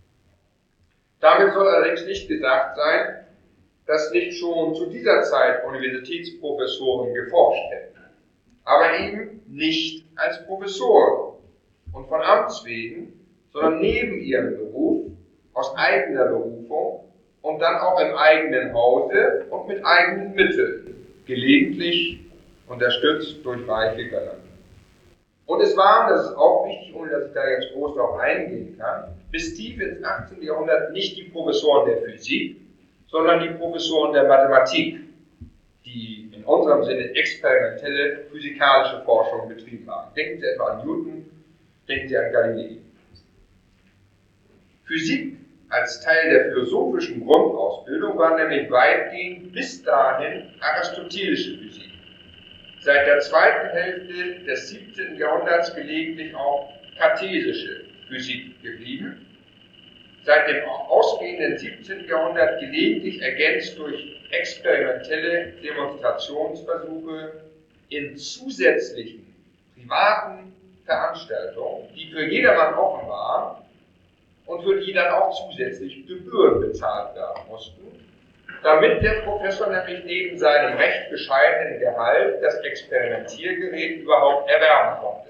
Damit soll allerdings nicht gesagt sein, dass nicht schon zu dieser Zeit Universitätsprofessoren geforscht hätten, aber eben nicht als Professoren und von Amts wegen, sondern neben ihrem Beruf, aus eigener Berufung und dann auch im eigenen Hause und mit eigenen Mitteln, gelegentlich unterstützt durch reiche Gönner. Und es waren, das ist auch wichtig, ohne dass ich da jetzt groß darauf eingehen kann, bis tief ins 18. Jahrhundert nicht die Professoren der Physik, sondern die Professoren der Mathematik, die in unserem Sinne experimentelle physikalische Forschung betrieben haben. Denken Sie etwa an Newton, denken Sie an Galilei. Physik als Teil der philosophischen Grundausbildung war nämlich weitgehend bis dahin aristotelische Physik. Seit der zweiten Hälfte des 17. Jahrhunderts gelegentlich auch kartesische Physik geblieben. Seit dem ausgehenden 17. Jahrhundert gelegentlich ergänzt durch experimentelle Demonstrationsversuche in zusätzlichen privaten Veranstaltungen, die für jedermann offen waren und für die dann auch zusätzlich Gebühren bezahlt werden mussten, damit der Professor nämlich neben seinem recht bescheidenen Gehalt das Experimentiergerät überhaupt erwerben konnte.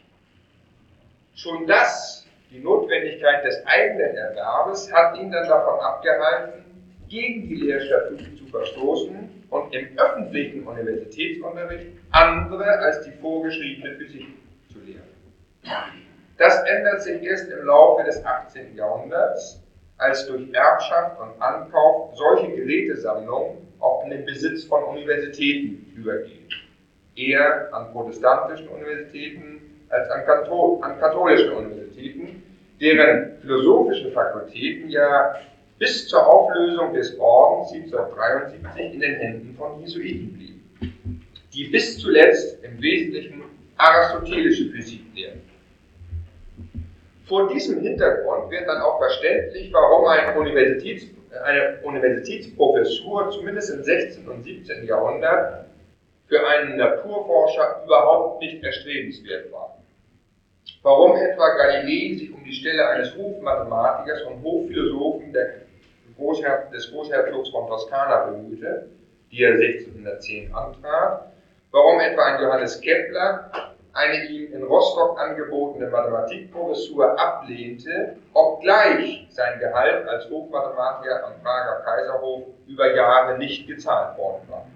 Schon das, die Notwendigkeit des eigenen Erwerbes, hat ihn dann davon abgehalten, gegen die Lehrstatuten zu verstoßen und im öffentlichen Universitätsunterricht andere als die vorgeschriebene Physik zu lehren. Das ändert sich erst im Laufe des 18. Jahrhunderts, als durch Erbschaft und Ankauf solche Gerätesammlungen auch in den Besitz von Universitäten übergehen. Eher an protestantischen Universitäten als an katholischen Universitäten, deren philosophische Fakultäten ja bis zur Auflösung des Ordens 1773 in den Händen von Jesuiten blieben, die bis zuletzt im Wesentlichen aristotelische Physik lehren. Vor diesem Hintergrund wird dann auch verständlich, warum eine Universitätsprofessur zumindest im 16. und 17. Jahrhundert für einen Naturforscher überhaupt nicht erstrebenswert war. Warum etwa Galilei sich um die Stelle eines Hofmathematikers und Hofphilosophen des Großherzogs von Toskana bemühte, die er 1610 antrat, warum etwa ein Johannes Kepler eine ihm in Rostock angebotene Mathematikprofessur ablehnte, obgleich sein Gehalt als Hofmathematiker am Prager Kaiserhof über Jahre nicht gezahlt worden war.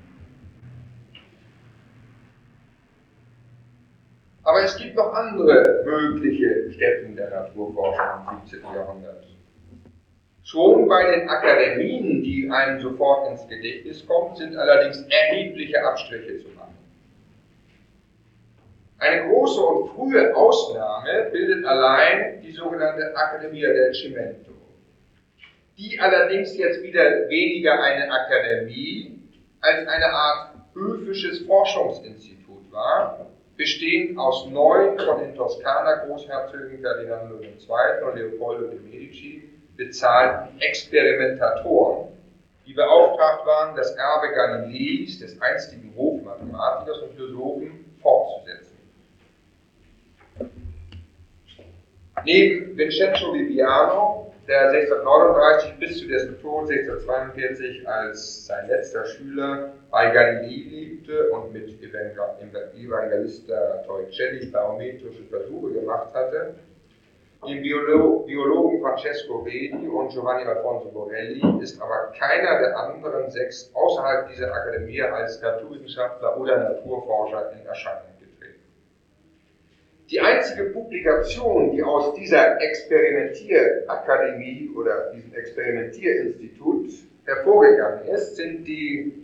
Aber es gibt noch andere mögliche Stätten der Naturforschung im 17. Jahrhundert. Schon bei den Akademien, die einem sofort ins Gedächtnis kommen, sind allerdings erhebliche Abstriche zu machen. Eine große und frühe Ausnahme bildet allein die sogenannte Accademia del Cimento. die allerdings jetzt wieder weniger eine Akademie als eine Art höfisches Forschungsinstitut war, bestehend aus 9 von den Toskana-Großherzögen Ferdinando II. Und Leopoldo de' Medici bezahlten Experimentatoren, die beauftragt waren, das Erbe Galileis, des einstigen Hofmathematikers und Philosophen, fortzusetzen. Neben Vincenzo Viviano, der 1639 bis zu dessen Tod 1642 als sein letzter Schüler bei Galilei lebte und mit Evangelista Torricelli barometrische Versuche gemacht hatte, dem Biologen Francesco Redi und Giovanni Alfonso Borelli ist aber keiner der anderen 6 außerhalb dieser Akademie als Naturwissenschaftler oder Naturforscher in Erscheinung getreten. Die einzige Publikation, die aus dieser Experimentierakademie oder diesem Experimentierinstitut hervorgegangen ist, sind die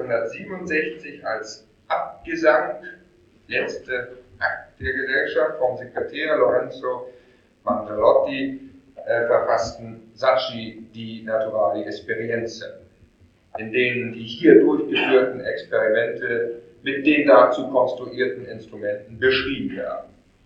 1667 als Abgesang, letzte Akt der Gesellschaft, vom Sekretär Lorenzo Mangialotti verfassten Saggi di Naturali Esperienze, in denen die hier durchgeführten Experimente mit den dazu konstruierten Instrumenten beschrieben werden.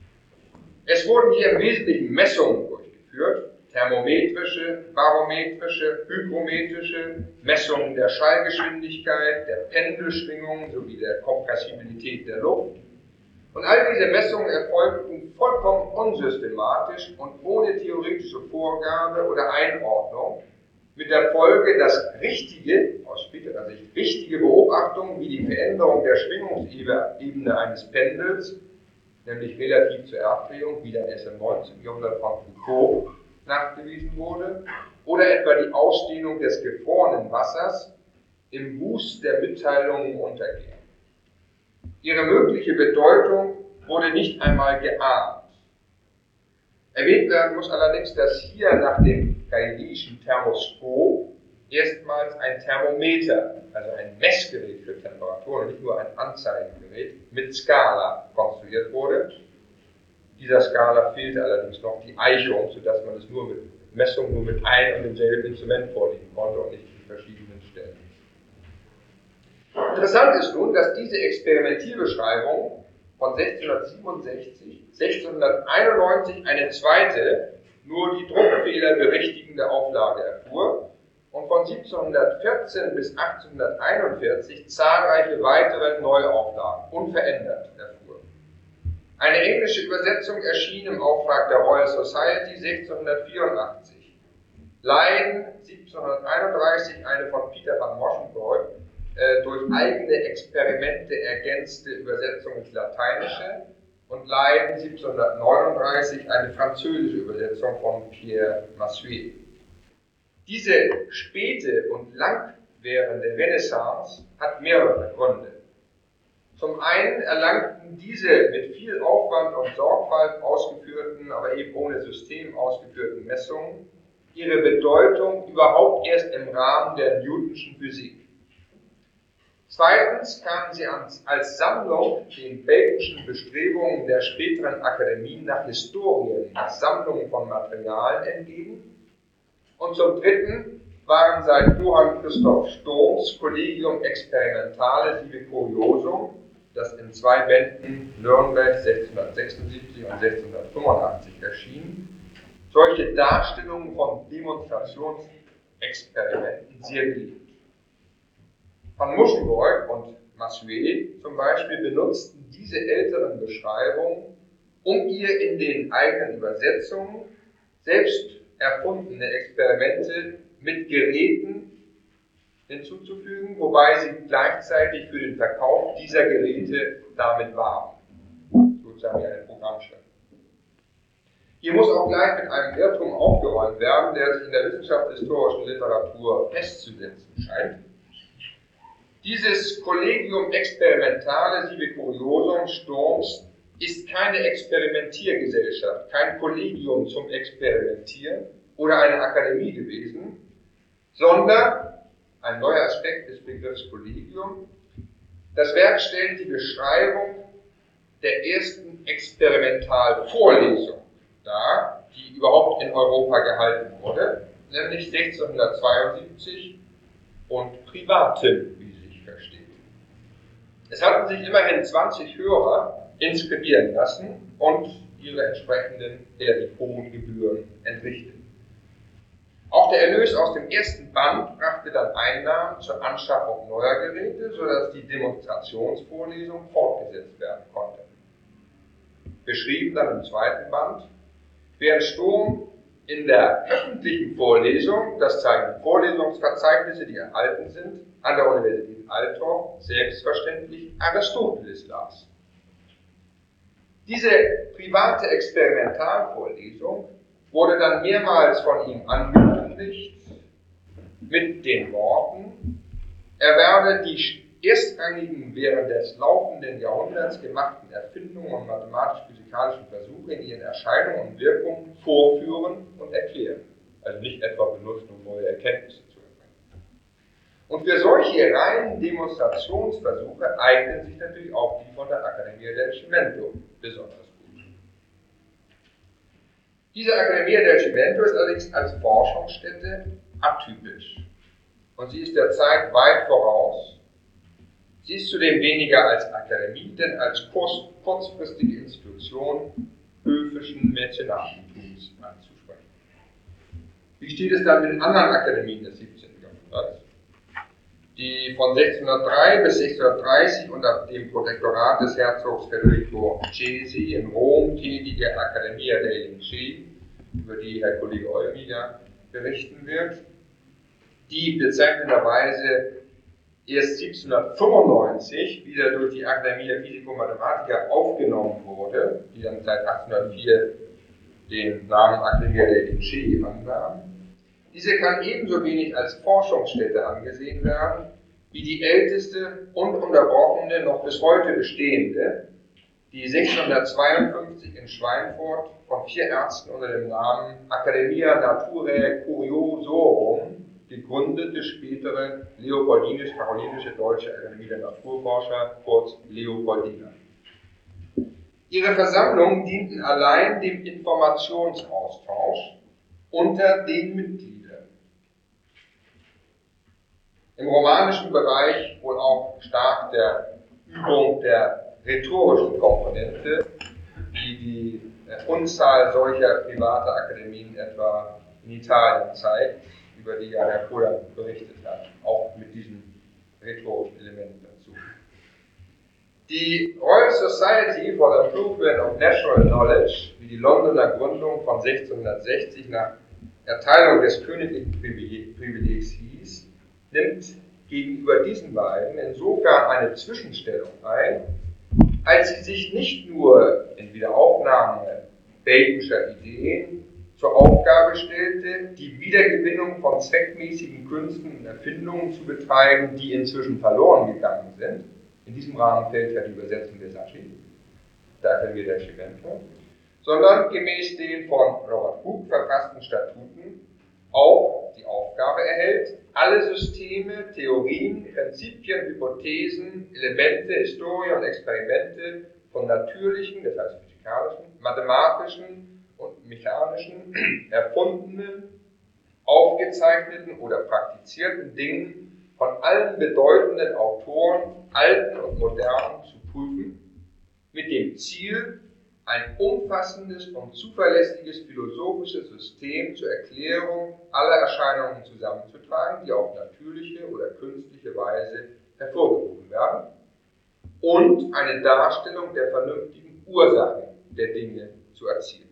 Es wurden hier im Wesentlichen Messungen durchgeführt, thermometrische, barometrische, hygrometrische, Messungen der Schallgeschwindigkeit, der Pendelschwingung sowie der Kompressibilität der Luft. Und all diese Messungen erfolgten vollkommen unsystematisch und ohne theoretische Vorgabe oder Einordnung, mit der Folge, dass richtige, aus späterer Sicht richtige Beobachtungen wie die Veränderung der Schwingungsebene eines Pendels, nämlich relativ zur Erddrahung, wie dann erst im 19. Jahrhundert von Foucault nachgewiesen wurde, oder etwa die Ausdehnung des gefrorenen Wassers im Wust der Mitteilungen untergehen. Ihre mögliche Bedeutung wurde nicht einmal geahnt. Erwähnt werden muss allerdings, dass hier nach dem galileischen Thermoskop erstmals ein Thermometer, also ein Messgerät für Temperatur und nicht nur ein Anzeigegerät, mit Skala konstruiert wurde. Dieser Skala fehlte allerdings noch die Eichung, sodass man es nur mit Messung nur mit ein und demselben Instrument vornehmen konnte und nicht in verschiedenen Stellen. Interessant ist nun, dass diese Experimentierbeschreibung von 1667, 1691 eine zweite, nur die Druckfehler berichtigende Auflage erfuhr und von 1714 bis 1841 zahlreiche weitere Neuauflagen unverändert erfuhr. Eine englische Übersetzung erschien im Auftrag der Royal Society 1684. Leiden 1731 eine von Peter van Moschenbroek durch eigene Experimente ergänzte Übersetzung ins Lateinische und Leiden 1739 eine französische Übersetzung von Pierre Massuet. Diese späte und langwährende Renaissance hat mehrere Gründe. Zum einen erlangten diese mit viel Aufwand und Sorgfalt ausgeführten, aber eben ohne System ausgeführten Messungen ihre Bedeutung überhaupt erst im Rahmen der Newtonschen Physik. Zweitens kamen sie als Sammlung den Baconschen Bestrebungen der späteren Akademien nach Historien, nach Sammlungen von Materialien entgegen. Und zum Dritten waren seit Johann Christoph Sturms Collegium Experimentale Sive Curiosum, das in 2 Bänden Nürnberg 1676 und 1685 erschien, solche Darstellungen von Demonstrationsexperimenten sehr beliebt. Van Muschenbroek und Massuet zum Beispiel benutzten diese älteren Beschreibungen, um ihr in den eigenen Übersetzungen selbst erfundene Experimente mit Geräten hinzuzufügen, wobei sie gleichzeitig für den Verkauf dieser Geräte damit warben, sozusagen wie eine Programmstelle. Hier muss auch gleich mit einem Irrtum aufgeräumt werden, der sich in der wissenschaftshistorischen Literatur festzusetzen scheint. Dieses Collegium Experimentale Sive Curiosum Sturms ist keine Experimentiergesellschaft, kein Kollegium zum Experimentieren oder eine Akademie gewesen, sondern, ein neuer Aspekt des Begriffs Kollegium, das Werk stellt die Beschreibung der ersten Experimentalvorlesung dar, die überhaupt in Europa gehalten wurde, nämlich 1672, und privatem, wie sich versteht. Es hatten sich immerhin 20 Hörer inskribieren lassen und ihre entsprechenden Telefongebühren entrichtet. Auch der Erlös aus dem ersten Band brachte dann Einnahmen zur Anschaffung neuer Geräte, sodass die Demonstrationsvorlesung fortgesetzt werden konnte. Beschrieben dann im zweiten Band, während Sturm in der öffentlichen Vorlesung, das zeigen die Vorlesungsverzeichnisse, die erhalten sind, an der Universität Altdorf selbstverständlich Aristoteles las. Diese private Experimentalvorlesung wurde dann mehrmals von ihm angekündigt mit den Worten, er werde die erstrangigen während des laufenden Jahrhunderts gemachten Erfindungen und mathematisch-physikalischen Versuche in ihren Erscheinungen und Wirkungen vorführen und erklären. Also nicht etwa benutzen, um neue Erkenntnisse zu erbringen. Und für solche reinen Demonstrationsversuche eignen sich natürlich auch die von der Accademia del Cimento besonders gut. Diese Accademia del Cimento ist allerdings als Forschungsstätte atypisch. Und sie ist der Zeit weit voraus. Sie ist zudem weniger als Akademie, denn als kurzfristige Institution höfischen Mäzenatentums anzusprechen. Wie steht es dann mit den anderen Akademien des 17. Jahrhunderts? Die von 1603 bis 1630 unter dem Protektorat des Herzogs Federico Cesi in Rom tätige Accademia dei Lincei, über die Herr Kollege Olmiger berichten wird, die bezeichnenderweise erst 1795 wieder durch die Accademia Physico-Mathematica aufgenommen wurde, die dann seit 1804 den Namen Accademia dei Lincei annahm. Diese kann ebenso wenig als Forschungsstätte angesehen werden, wie die älteste und unterbrochene, noch bis heute bestehende, die 1652 in Schweinfurt von 4 Ärzten unter dem Namen Academia Naturae Curiosorum gegründete spätere Leopoldinisch-Karolinische Deutsche Akademie der Naturforscher, kurz Leopoldina. Ihre Versammlungen dienten allein dem Informationsaustausch unter den Mitgliedern. Im romanischen Bereich wohl auch stark der Übung der rhetorischen Komponente, wie die Unzahl solcher privater Akademien etwa in Italien zeigt, über die ja Herr Kohler berichtet hat, auch mit diesen rhetorischen Elementen dazu. Die Royal Society for the Improvement of Natural Knowledge, wie die Londoner Gründung von 1660 nach Erteilung des königlichen Privilegs hieß, nimmt gegenüber diesen beiden insofern eine Zwischenstellung ein, als sie sich nicht nur in Wiederaufnahme Baconischer Ideen zur Aufgabe stellte, die Wiedergewinnung von zweckmäßigen Künsten und Erfindungen zu betreiben, die inzwischen verloren gegangen sind. In diesem Rahmen fällt ja die Übersetzung der Sacchi, der Accademia del Cimento, sondern gemäß den von Robert Hooke verfassten Statuten auch die Aufgabe erhält, alle Systeme, Theorien, Prinzipien, Hypothesen, Elemente, Historie und Experimente von natürlichen, das heißt physikalischen, mathematischen und mechanischen, erfundenen, aufgezeichneten oder praktizierten Dingen von allen bedeutenden Autoren, alten und modernen, zu prüfen, mit dem Ziel, ein umfassendes und zuverlässiges philosophisches System zur Erklärung aller Erscheinungen zusammenzutragen, die auf natürliche oder künstliche Weise hervorgerufen werden, und eine Darstellung der vernünftigen Ursachen der Dinge zu erzielen.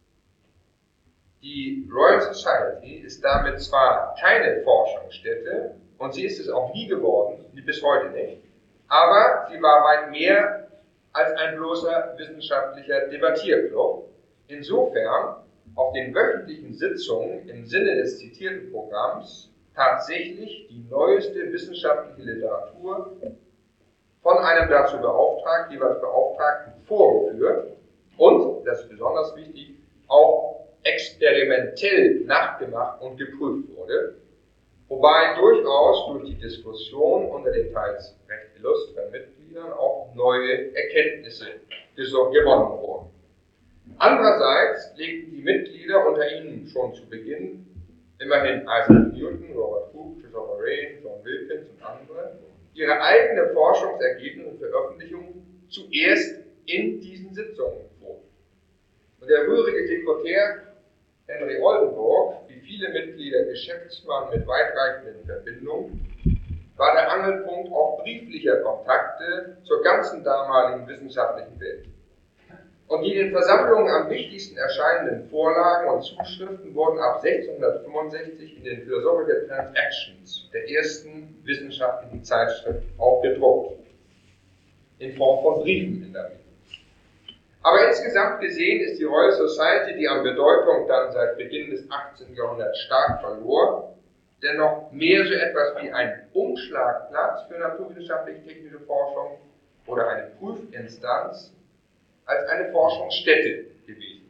Die Royal Society ist damit zwar keine Forschungsstätte, und sie ist es auch nie geworden, bis heute nicht, aber sie war weit mehr als ein bloßer wissenschaftlicher Debattierclub, insofern auf den wöchentlichen Sitzungen im Sinne des zitierten Programms tatsächlich die neueste wissenschaftliche Literatur von einem dazu jeweils Beauftragten vorgeführt und, das ist besonders wichtig, auch experimentell nachgemacht und geprüft wurde, wobei durchaus durch die Diskussion unter den teils recht illustren Mitgliedern auch neue Erkenntnisse gewonnen wurden. Andererseits legten die Mitglieder unter ihnen schon zu Beginn immerhin Isaac Newton, Robert Hooke, Christopher Wren, John Wilkins und andere, ihre eigene Forschungsergebnisse und Veröffentlichungen zuerst in diesen Sitzungen vor. Und der rührige Sekretär Henry Oldenburg, wie viele Mitglieder Geschäftsmann mit weitreichenden Verbindungen, war der Angelpunkt auch brieflicher Kontakte zur ganzen damaligen wissenschaftlichen Welt. Und die in den Versammlungen am wichtigsten erscheinenden Vorlagen und Zuschriften wurden ab 1665 in den Philosophical Transactions, der ersten wissenschaftlichen Zeitschrift, auch gedruckt, in Form von Briefen in der Regel. Aber insgesamt gesehen ist die Royal Society, die an Bedeutung dann seit Beginn des 18. Jahrhunderts stark verlor, dennoch mehr so etwas wie ein Umschlagplatz für naturwissenschaftlich-technische Forschung oder eine Prüfinstanz als eine Forschungsstätte gewesen.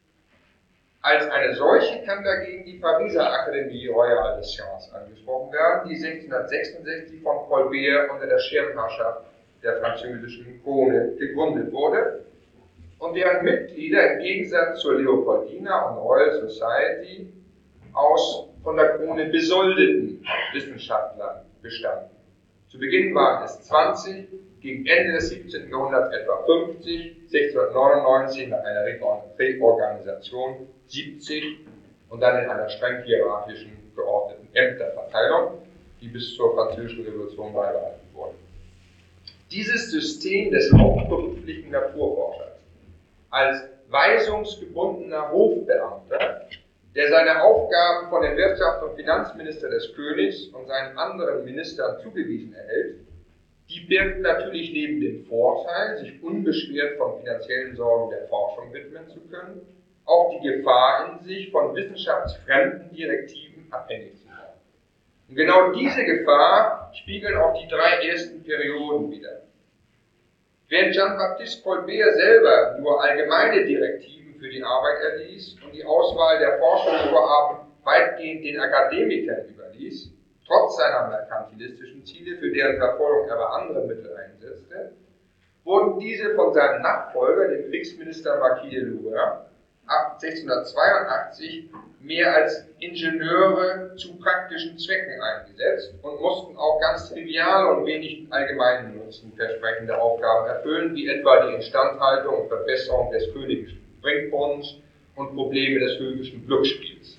Als eine solche kann dagegen die Pariser Akademie Royale des Sciences angesprochen werden, die 1666 von Colbert unter der Schirmherrschaft der französischen Krone gegründet wurde und deren Mitglieder im Gegensatz zur Leopoldina und Royal Society aus von der Krone besoldeten Wissenschaftlern bestanden. Zu Beginn waren es 20, gegen Ende des 17. Jahrhunderts etwa 50, 1699 nach einer Reorganisation 70 und dann in einer streng hierarchischen geordneten Ämterverteilung, die bis zur Französischen Revolution beibehalten wurde. Dieses System des hauptberuflichen Naturforschers als weisungsgebundener Hofbeamter, der seine Aufgaben von dem Wirtschafts- und Finanzminister des Königs und seinen anderen Ministern zugewiesen erhält, die birgt natürlich neben dem Vorteil, sich unbeschwert von finanziellen Sorgen der Forschung widmen zu können, auch die Gefahr in sich, von wissenschaftsfremden Direktiven abhängig zu sein. Und genau diese Gefahr spiegeln auch die drei ersten Perioden wider. Während Jean-Baptiste Colbert selber nur allgemeine Direktiven für die Arbeit erließ und die Auswahl der Forschungsvorhaben weitgehend den Akademikern überließ, trotz seiner merkantilistischen Ziele, für deren Verfolgung er aber andere Mittel einsetzte, wurden diese von seinem Nachfolger, dem Kriegsminister Marquis de Louvain, ab 1682 mehr als Ingenieure zu praktischen Zwecken eingesetzt und mussten auch ganz triviale und wenig allgemeinen Nutzen versprechende Aufgaben erfüllen, wie etwa die Instandhaltung und Verbesserung des königlichen Trinkbrunnens und Probleme des höfischen Glücksspiels.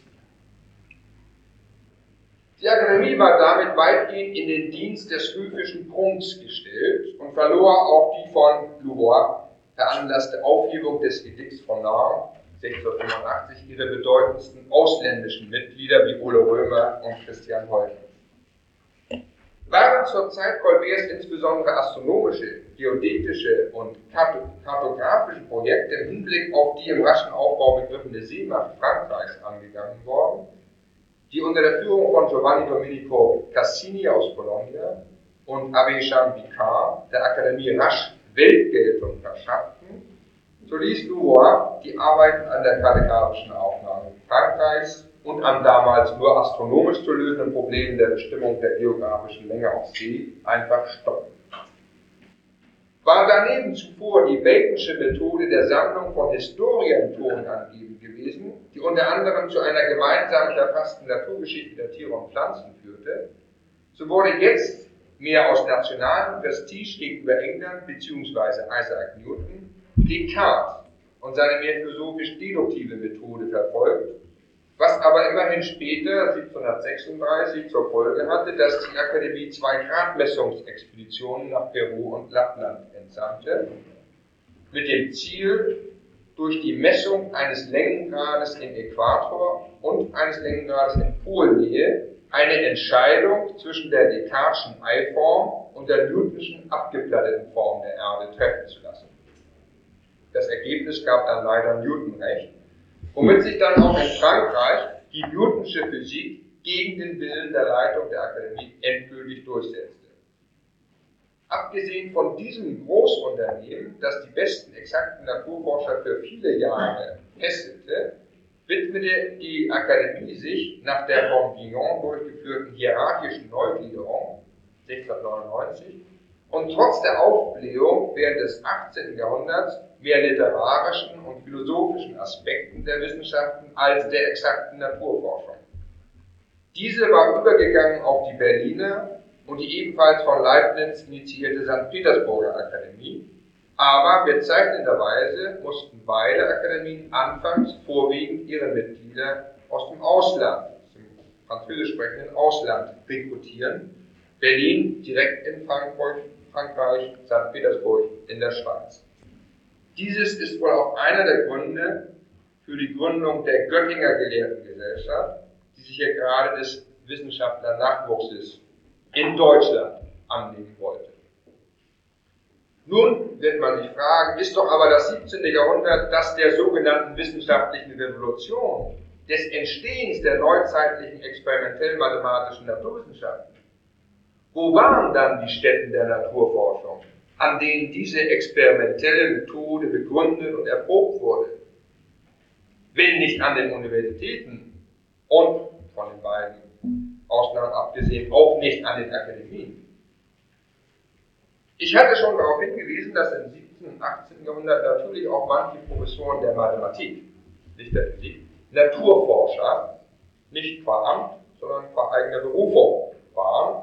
Die Akademie war damit weitgehend in den Dienst des höfischen Prunks gestellt und verlor auch die von Louvois veranlasste Aufhebung des Edikts von Nantes 1685 ihre bedeutendsten ausländischen Mitglieder wie Ole Römer und Christian Huygens. Waren zur Zeit Colberts insbesondere astronomische, geodätische und kartografische Projekte im Hinblick auf die im raschen Aufbau begriffene Seemacht Frankreichs angegangen worden, die unter der Führung von Giovanni Domenico Cassini aus Bologna und Abbé Jean Picard der Akademie rasch Weltgeltung verschafften, so ließ Louvois die Arbeiten an der kartografischen Aufnahme Frankreichs und an damals nur astronomisch zu lösenden Problemen der Bestimmung der geografischen Länge auf See einfach stoppen. War daneben zuvor die Baconsche Methode der Sammlung von Historientonen angebend gewesen, die unter anderem zu einer gemeinsam verfassten Naturgeschichte der Tiere und Pflanzen führte, so wurde jetzt mehr aus nationalem Prestige gegenüber England bzw. Isaac Newton Descartes und seine mehr philosophisch-deduktive Methode verfolgt, was aber immerhin später, 1736, zur Folge hatte, dass die Akademie 2 Gradmessungsexpeditionen nach Peru und Lappland entsandte, mit dem Ziel, durch die Messung eines Längengrades im Äquator und eines Längengrades in Polnähe eine Entscheidung zwischen der Descartes'schen Eiform und der Newtonschen abgeplatteten Form der Erde treffen zu lassen. Das Ergebnis gab dann leider Newton recht, womit sich dann auch in Frankreich die Newtonsche Physik gegen den Willen der Leitung der Akademie endgültig durchsetzte. Abgesehen von diesem Großunternehmen, das die besten exakten Naturforscher für viele Jahre fesselte, widmete die Akademie sich nach der von Guillon durchgeführten hierarchischen Neugliederung 1699 und trotz der Aufblähung während des 18. Jahrhunderts mehr literarischen und philosophischen Aspekten der Wissenschaften als der exakten Naturforschung. Diese war übergegangen auf die Berliner und die ebenfalls von Leibniz initiierte St. Petersburger Akademie, aber bezeichnenderweise mussten beide Akademien anfangs vorwiegend ihre Mitglieder aus dem Ausland, aus dem französisch sprechenden Ausland, rekrutieren. Berlin direkt in Frankreich, St. Petersburg in der Schweiz. Dieses ist wohl auch einer der Gründe für die Gründung der Göttinger Gelehrtengesellschaft, die sich ja gerade des Wissenschaftler-Nachwuchses in Deutschland annehmen wollte. Nun wird man sich fragen, ist doch aber das 17. Jahrhundert das der sogenannten wissenschaftlichen Revolution, des Entstehens der neuzeitlichen experimentell-mathematischen Naturwissenschaften? Wo waren dann die Stätten der Naturforschung, an denen diese experimentelle Methode begründet und erprobt wurde? Wenn nicht an den Universitäten und, von den beiden Ausnahmen abgesehen, auch nicht an den Akademien. Ich hatte schon darauf hingewiesen, dass im 17. und 18. Jahrhundert natürlich auch manche Professoren der Mathematik, nicht der Physik, Naturforscher, nicht qua Amt, sondern qua eigener Berufung waren,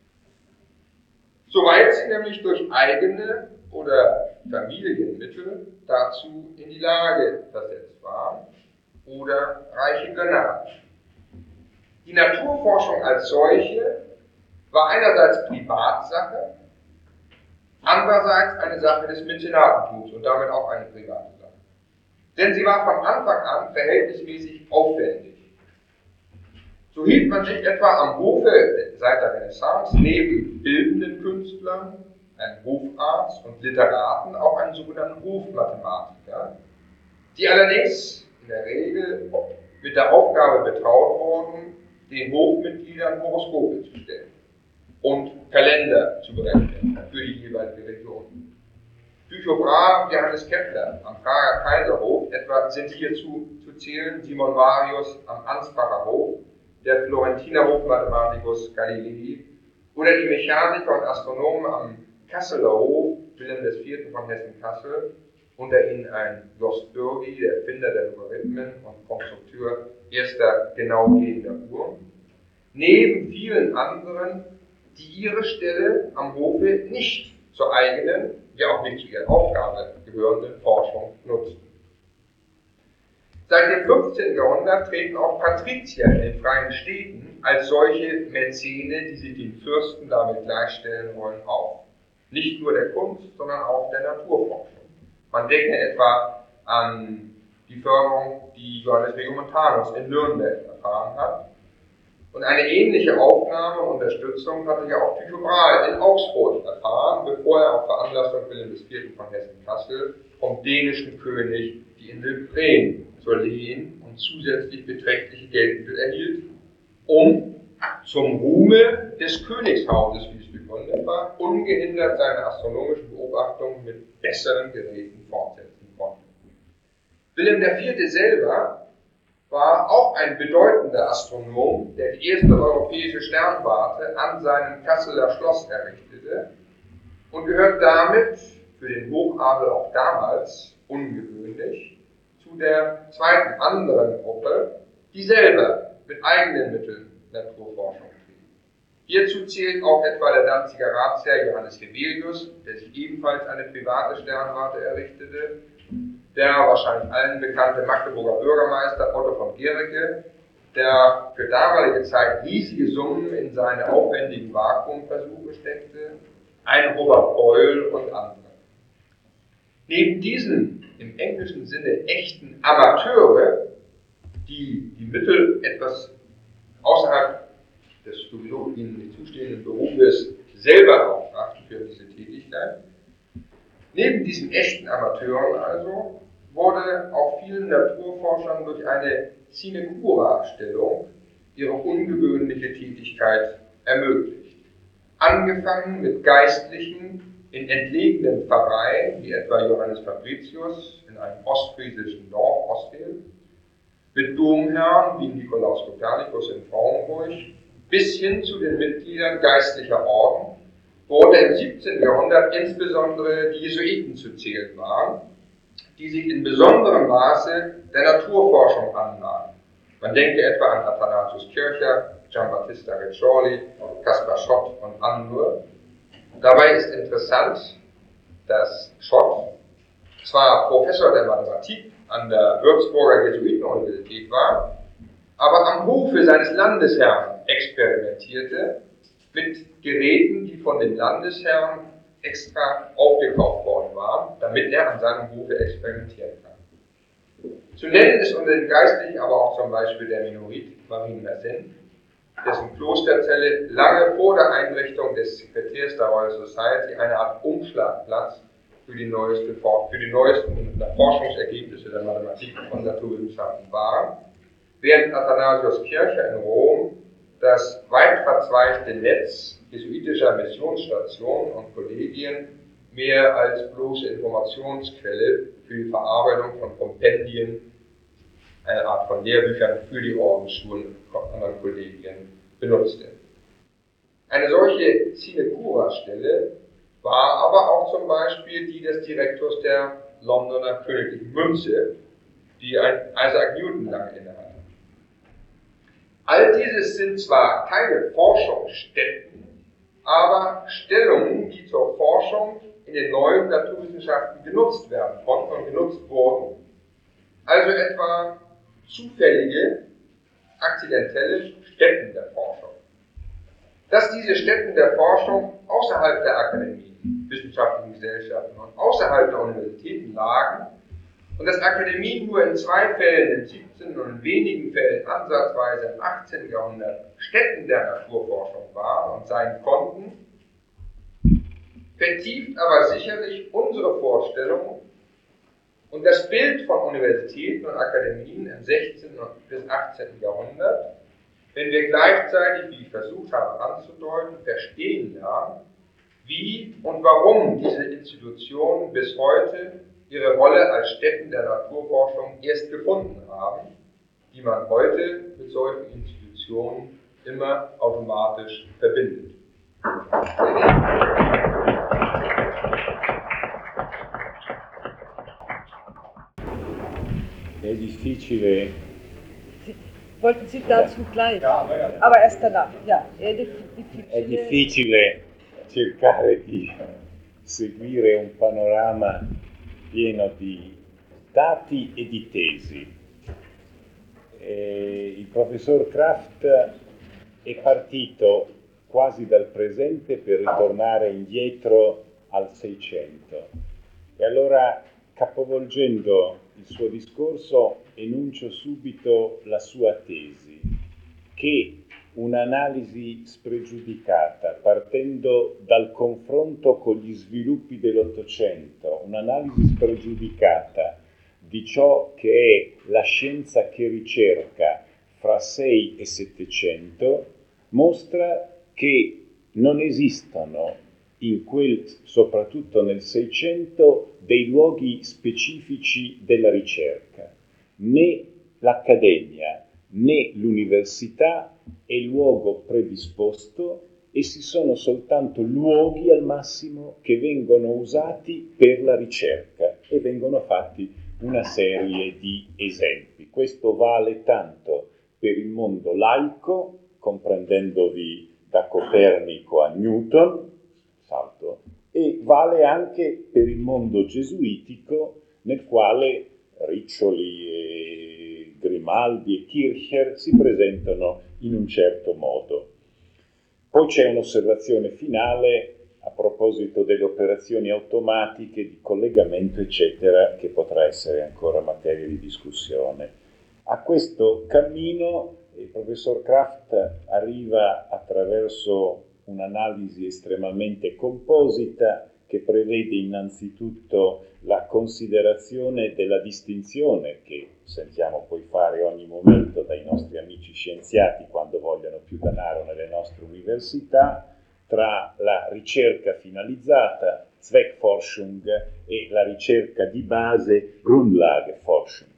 soweit sie nämlich durch eigene oder Familienmittel dazu in die Lage versetzt waren oder reiche Gönner hatten. Die Naturforschung als solche war einerseits Privatsache, andererseits eine Sache des Mäzenatentums und damit auch eine private Sache. Denn sie war von Anfang an verhältnismäßig aufwendig. So hielt man sich etwa am Hofe seit der Renaissance neben bildenden Künstlern, einem Hofarzt und Literaten auch einen sogenannten Hofmathematiker, die allerdings in der Regel mit der Aufgabe betraut wurden, den Hofmitgliedern Horoskope zu stellen und Kalender zu berechnen für die jeweilige Region. Tycho Brahe und Johannes Kepler am Prager Kaiserhof etwa sind hierzu zu zählen, Simon Marius am Ansbacher Hof, der Florentiner Hofmathematikus Galilei oder die Mechaniker und Astronomen am Kasseler Hof, Wilhelm IV. Von Hessen-Kassel, unter ihnen ein Jost Bürgi, der Erfinder der Logarithmen und Konstrukteur erster genau gehender Uhren, neben vielen anderen, die ihre Stelle am Hofe nicht zur eigenen, ja auch nicht zu ihrer Aufgabe gehörenden Forschung nutzen. Seit dem 15. Jahrhundert treten auch Patrizier in den freien Städten als solche Mäzene, die sich den Fürsten damit gleichstellen wollen, auf. Nicht nur der Kunst, sondern auch der Naturforschung. Man denke etwa an die Förderung, die Johannes Regiomontanus in Nürnberg erfahren hat. Und eine ähnliche Aufnahme und Unterstützung hatte ja auch Tycho Brahe in Augsburg erfahren, bevor er auf Veranlassung Wilhelm IV. Von Hessen-Kassel vom dänischen König die Insel Prien zur Lehen und zusätzlich beträchtliche Geldmittel erhielt, um zum Ruhme des Königshauses, wie es begründet war, ungehindert seine astronomischen Beobachtungen mit besseren Geräten fortsetzen konnte. Wilhelm IV. Selber war auch ein bedeutender Astronom, der die erste europäische Sternwarte an seinem Kasseler Schloss errichtete und gehört damit, für den Hochadel auch damals ungewöhnlich, zu der zweiten anderen Gruppe, die selber mit eigenen Mitteln Naturforschung trieb. Hierzu zählt auch etwa der Danziger Ratsherr Johannes Hevelius, der sich ebenfalls eine private Sternwarte errichtete, der wahrscheinlich allen bekannte Magdeburger Bürgermeister Otto von Guericke, der für damalige Zeit riesige Summen in seine aufwendigen Vakuumversuche steckte, ein Robert Boyle und andere. Neben diesen im englischen Sinne echten Amateure, die die Mittel etwas außerhalb des sowieso ihnen nicht zustehenden Berufes selber aufbrachten für diese Tätigkeit, neben diesen echten Amateuren also, wurde auch vielen Naturforschern durch eine Sinecura-Stellung ihre ungewöhnliche Tätigkeit ermöglicht. Angefangen mit Geistlichen in entlegenen Pfarreien, wie etwa Johannes Fabricius in einem ostfriesischen Dorf, Osthehl, mit Domherren wie Nikolaus Kopernikus in Frauenburg, bis hin zu den Mitgliedern geistlicher Orden, wurde im 17. Jahrhundert insbesondere die Jesuiten zu zählen waren, die sich in besonderem Maße der Naturforschung annahmen Man denke etwa an Athanasius Kircher, Giambattista Riccioli, Caspar Schott und andere. Dabei ist interessant, dass Schott zwar Professor der Mathematik an der Würzburger Jesuitenuniversität war, aber am Hofe seines Landesherrn experimentierte mit Geräten, die von dem Landesherrn extra aufgekauft worden waren, damit er an seinem Hofe experimentieren kann. Zu nennen ist unter den Geistlichen aber auch zum Beispiel der Minorit Marin Mersenne, dessen Klosterzelle lange vor der Einrichtung des Sekretärs der Royal Society eine Art Umschlagplatz für die neuesten Forschungsergebnisse der Mathematik und Naturwissenschaften war, während Athanasius Kircher in Rom das weit verzweigte Netz jesuitischer Missionsstationen und Kollegien mehr als bloße Informationsquelle für die Verarbeitung von Kompendien, eine Art von Lehrbüchern für die Ordensschulen und anderen Kollegien benutzte. Eine solche Sinecura-Stelle war aber auch zum Beispiel die des Direktors der Londoner Königlichen Münze, die ein Isaac Newton lange innehatte. All dieses sind zwar keine Forschungsstätten, aber Stellungen, die zur Forschung in den neuen Naturwissenschaften genutzt werden konnten und genutzt wurden, also etwa zufällige, akzidentelle Stätten der Forschung. Dass diese Stätten der Forschung außerhalb der Akademien, wissenschaftlichen Gesellschaften und außerhalb der Universitäten lagen und dass Akademien nur in 2 Fällen im 17. und in wenigen Fällen ansatzweise im 18. Jahrhundert Stätten der Naturforschung waren und sein konnten, vertieft aber sicherlich unsere Vorstellung und das Bild von Universitäten und Akademien im 16. bis 18. Jahrhundert, wenn wir gleichzeitig, wie ich versucht habe anzudeuten, verstehen lernen, wie und warum diese Institutionen bis heute ihre Rolle als Stätten der Naturforschung erst gefunden haben, die man heute mit solchen Institutionen immer automatisch verbindet. È difficile. Wollten Sie dazu gleich? Ja, aber erst danach. Ja, è difficile cercare di seguire un panorama pieno di dati e di tesi. Il professor Kraft è partito quasi dal presente per ritornare indietro al 600 e allora, capovolgendo il suo discorso, enuncio subito la sua tesi, che un'analisi spregiudicata, partendo dal confronto con gli sviluppi dell'Ottocento, un'analisi spregiudicata di ciò che è la scienza che ricerca fra 6 e 700, mostra che non esistono soprattutto nel 600, dei luoghi specifici della ricerca. Né l'accademia né l'università è il luogo predisposto, essi sono soltanto luoghi al massimo che vengono usati per la ricerca e vengono fatti una serie di esempi. Questo vale tanto per il mondo laico, comprendendovi da Copernico a Newton, salto, e vale anche per il mondo gesuitico, nel quale Riccioli e Grimaldi e Kircher si presentano in un certo modo. Poi c'è un'osservazione finale a proposito delle operazioni automatiche di collegamento, eccetera, che potrà essere ancora materia di discussione. A questo cammino il professor Kraft arriva attraverso un'analisi estremamente composita che prevede innanzitutto la considerazione della distinzione che sentiamo poi fare ogni momento dai nostri amici scienziati quando vogliono più denaro nelle nostre università, tra la ricerca finalizzata, Zweckforschung, e la ricerca di base, Grundlageforschung.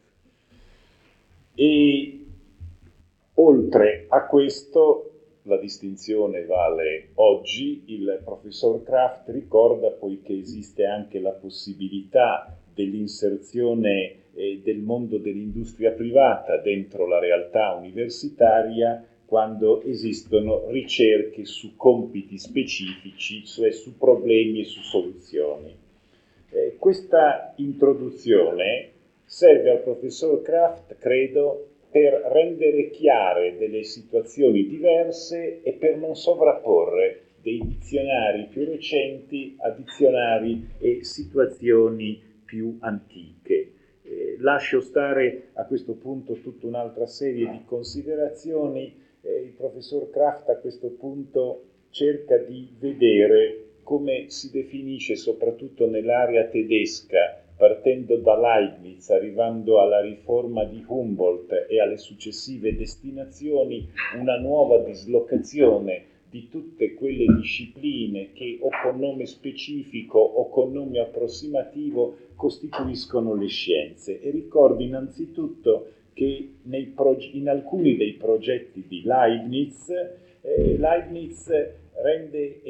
E oltre a questo, la distinzione vale oggi, il professor Kraft ricorda poi che esiste anche la possibilità dell'inserzione del mondo dell'industria privata dentro la realtà universitaria quando esistono ricerche su compiti specifici, cioè su problemi e su soluzioni. Questa introduzione serve al professor Kraft, credo, per rendere chiare delle situazioni diverse e per non sovrapporre dei dizionari più recenti a dizionari e situazioni più antiche. Lascio stare a questo punto tutta un'altra serie di considerazioni. Il professor Kraft a questo punto cerca di vedere come si definisce, soprattutto nell'area tedesca, partendo da Leibniz, arrivando alla riforma di Humboldt e alle successive destinazioni, una nuova dislocazione di tutte quelle discipline che o con nome specifico o con nome approssimativo costituiscono le scienze. E ricordo innanzitutto che in alcuni dei progetti di Leibniz, Leibniz rende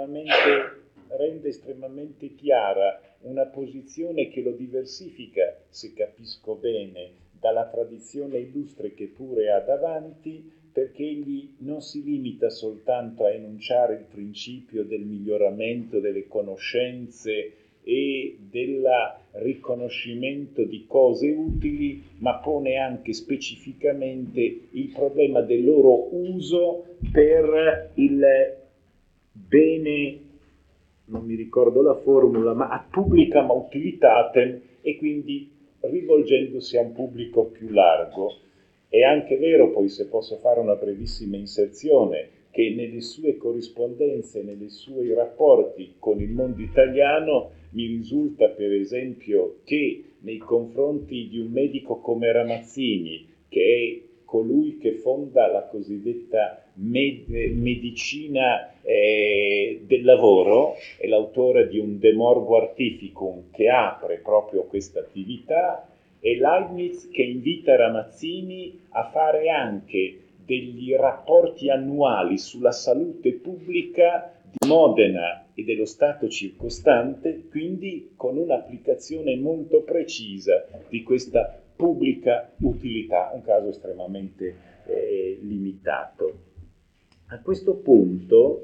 estremamente chiara una posizione che lo diversifica, se capisco bene, dalla tradizione illustre che pure ha davanti, perché egli non si limita soltanto a enunciare il principio del miglioramento delle conoscenze e del riconoscimento di cose utili, ma pone anche specificamente il problema del loro uso per il bene, non mi ricordo la formula, ma ad publicam utilitatem, e quindi rivolgendosi a un pubblico più largo. È anche vero, poi, se posso fare una brevissima inserzione, che nelle sue corrispondenze, nei suoi rapporti con il mondo italiano, mi risulta per esempio che nei confronti di un medico come Ramazzini, che è colui che fonda la cosiddetta medicina del lavoro, è l'autore di un De Morbo Artificum che apre proprio questa attività, e Leibniz che invita Ramazzini a fare anche degli rapporti annuali sulla salute pubblica di Modena e dello Stato circostante, quindi con un'applicazione molto precisa di questa pubblica utilità, un caso estremamente limitato. A questo punto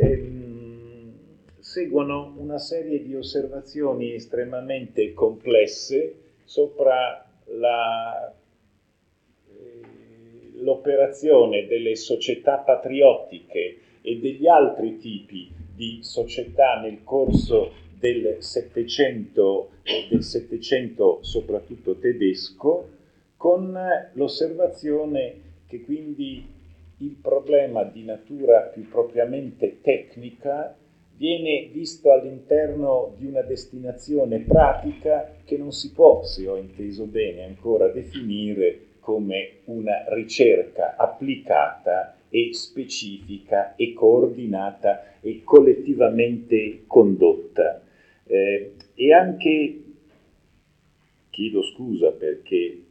seguono una serie di osservazioni estremamente complesse sopra l'operazione delle società patriottiche e degli altri tipi di società nel corso del Settecento soprattutto tedesco, con l'osservazione che quindi il problema di natura più propriamente tecnica viene visto all'interno di una destinazione pratica che non si può, se ho inteso bene, ancora definire come una ricerca applicata e specifica e coordinata e collettivamente condotta. E anche, chiedo scusa perché,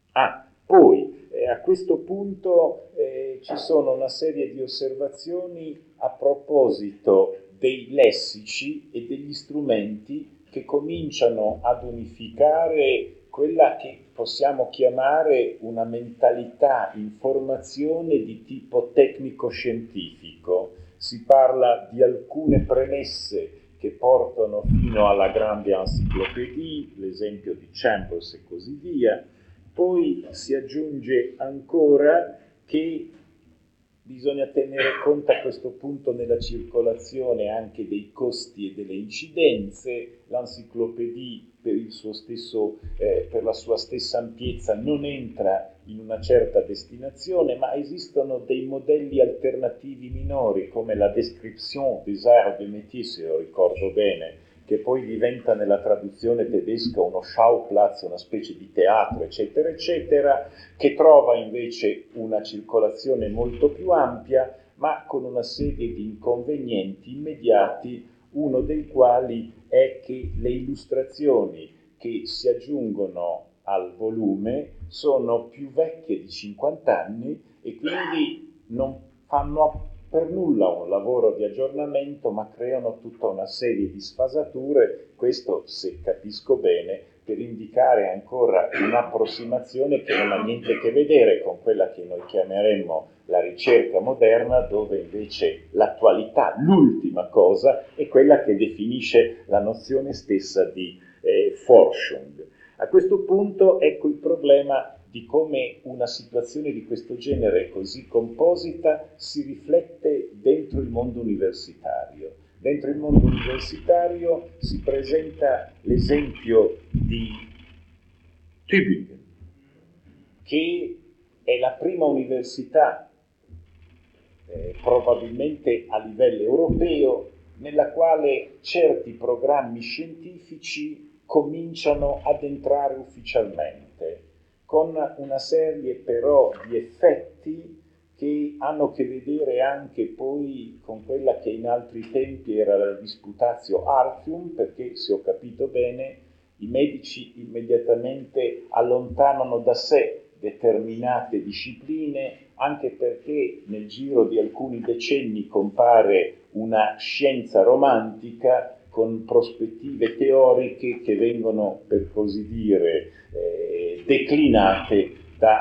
poi a questo punto ci sono una serie di osservazioni a proposito dei lessici e degli strumenti che cominciano ad unificare quella che possiamo chiamare una mentalità in formazione di tipo tecnico-scientifico. Si parla di alcune premesse che portano fino alla grande enciclopedia, l'esempio di Chambers e così via. Poi si aggiunge ancora che bisogna tenere conto a questo punto nella circolazione anche dei costi e delle incidenze. L'enciclopedia per la sua stessa ampiezza non entra in una certa destinazione, ma esistono dei modelli alternativi minori come la Description des arts de métier, se lo ricordo bene, che poi diventa nella traduzione tedesca uno Schauplatz, una specie di teatro, eccetera, eccetera, che trova invece una circolazione molto più ampia, ma con una serie di inconvenienti immediati, uno dei quali è che le illustrazioni che si aggiungono al volume sono più vecchie di 50 anni e quindi non fanno per nulla un lavoro di aggiornamento, ma creano tutta una serie di sfasature, questo, se capisco bene, per indicare ancora un'approssimazione che non ha niente a che vedere con quella che noi chiameremmo la ricerca moderna, dove invece l'attualità, l'ultima cosa, è quella che definisce la nozione stessa di Forschung. A questo punto ecco il problema di come una situazione di questo genere così composita si riflette dentro il mondo universitario. Dentro il mondo universitario si presenta l'esempio di Tübingen, che è la prima università, probabilmente a livello europeo, nella quale certi programmi scientifici cominciano ad entrare ufficialmente, con una serie però di effetti che hanno a che vedere anche poi con quella che in altri tempi era la disputatio artium, perché, se ho capito bene, i medici immediatamente allontanano da sé determinate discipline, anche perché nel giro di alcuni decenni compare una scienza romantica con prospettive teoriche che vengono, per così dire, declinate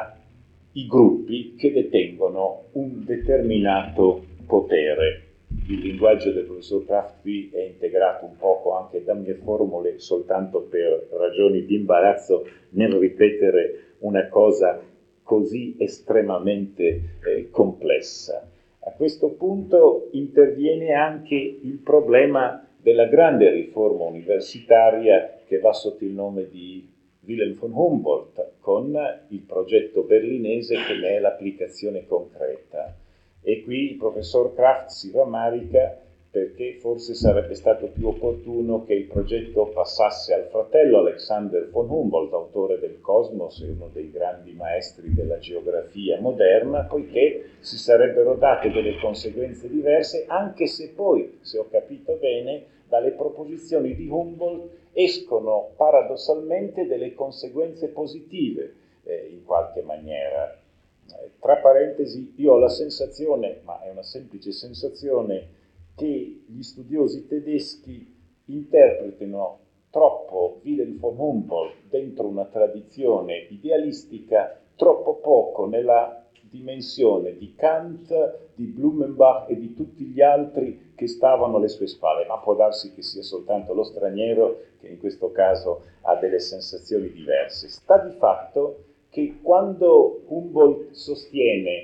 dai gruppi che detengono un determinato potere. Il linguaggio del professor Kraft qui è integrato un poco anche da mie formule, soltanto per ragioni di imbarazzo nel ripetere una cosa così estremamente complessa. A questo punto interviene anche il problema della grande riforma universitaria che va sotto il nome di Wilhelm von Humboldt, con il progetto berlinese che ne è l'applicazione concreta. E qui il professor Kraft si rammarica perché forse sarebbe stato più opportuno che il progetto passasse al fratello Alexander von Humboldt, autore del Cosmos e uno dei grandi maestri della geografia moderna, poiché si sarebbero date delle conseguenze diverse, anche se poi, se ho capito bene, dalle proposizioni di Humboldt escono paradossalmente delle conseguenze positive, in qualche maniera. Tra parentesi, io ho la sensazione, ma è una semplice sensazione, che gli studiosi tedeschi interpretino troppo Wilhelm von Humboldt dentro una tradizione idealistica, troppo poco nella dimensione di Kant, di Blumenbach e di tutti gli altri che stavano alle sue spalle, ma può darsi che sia soltanto lo straniero che in questo caso ha delle sensazioni diverse. Sta di fatto che quando Humboldt sostiene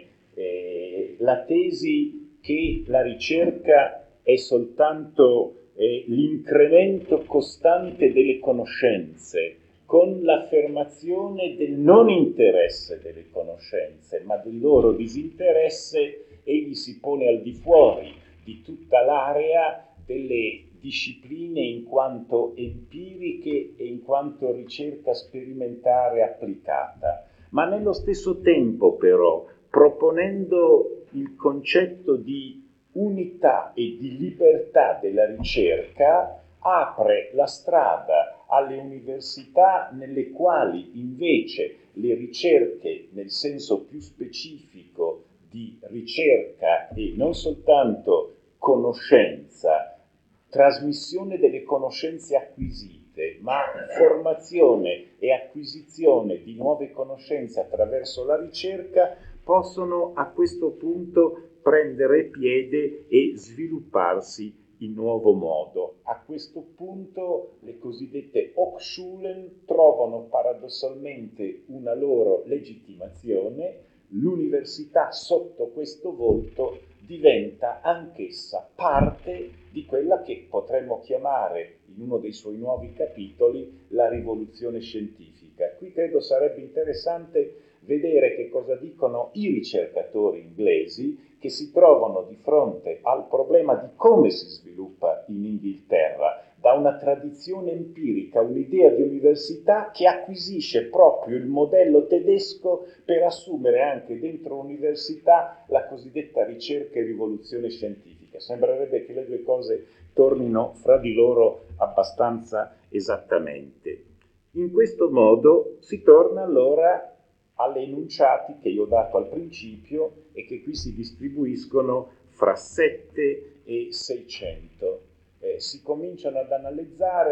la tesi che la ricerca è soltanto l'incremento costante delle conoscenze, con l'affermazione del non interesse delle conoscenze, ma del loro disinteresse, egli si pone al di fuori di tutta l'area delle discipline in quanto empiriche e in quanto ricerca sperimentale applicata, ma nello stesso tempo però proponendo il concetto di unità e di libertà della ricerca, apre la strada alle università nelle quali invece le ricerche nel senso più specifico di ricerca e non soltanto conoscenza, trasmissione delle conoscenze acquisite, ma formazione e acquisizione di nuove conoscenze attraverso la ricerca, possono a questo punto prendere piede e svilupparsi in nuovo modo. A questo punto le cosiddette Hochschulen trovano paradossalmente una loro legittimazione, l'università sotto questo volto diventa anch'essa parte di quella che potremmo chiamare, in uno dei suoi nuovi capitoli, la rivoluzione scientifica. Qui credo sarebbe interessante vedere che cosa dicono i ricercatori inglesi che si trovano di fronte al problema di come si sviluppa in Inghilterra da una tradizione empirica, un'idea di università che acquisisce proprio il modello tedesco per assumere anche dentro l'università la cosiddetta ricerca e rivoluzione scientifica. Sembrerebbe che le due cose tornino fra di loro abbastanza esattamente. In questo modo si torna allora alle enunciati che io ho dato al principio e che qui si distribuiscono fra 7 e 600. Si cominciano ad analizzare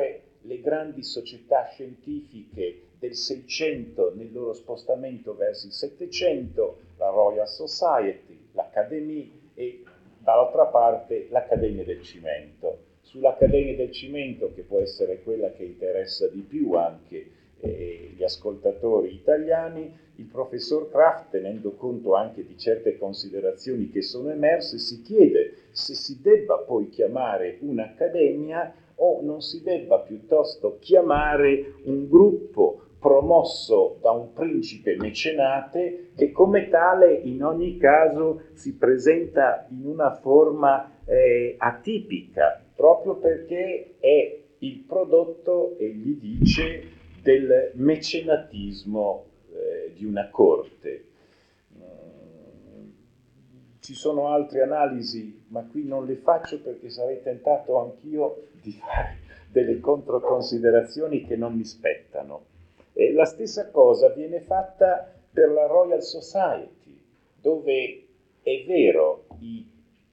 le grandi società scientifiche del Seicento nel loro spostamento verso il Settecento, la Royal Society, l'Académie e dall'altra parte l'Accademia del Cimento. Sull'Accademia del Cimento, che può essere quella che interessa di più anche gli ascoltatori italiani, il professor Kraft, tenendo conto anche di certe considerazioni che sono emerse, si chiede se si debba poi chiamare un'accademia o non si debba piuttosto chiamare un gruppo promosso da un principe mecenate che come tale in ogni caso si presenta in una forma atipica, proprio perché è il prodotto, egli dice, del mecenatismo di una corte. Ci sono altre analisi, ma qui non le faccio perché sarei tentato anch'io di fare delle controconsiderazioni che non mi spettano. E la stessa cosa viene fatta per la Royal Society, dove è vero, i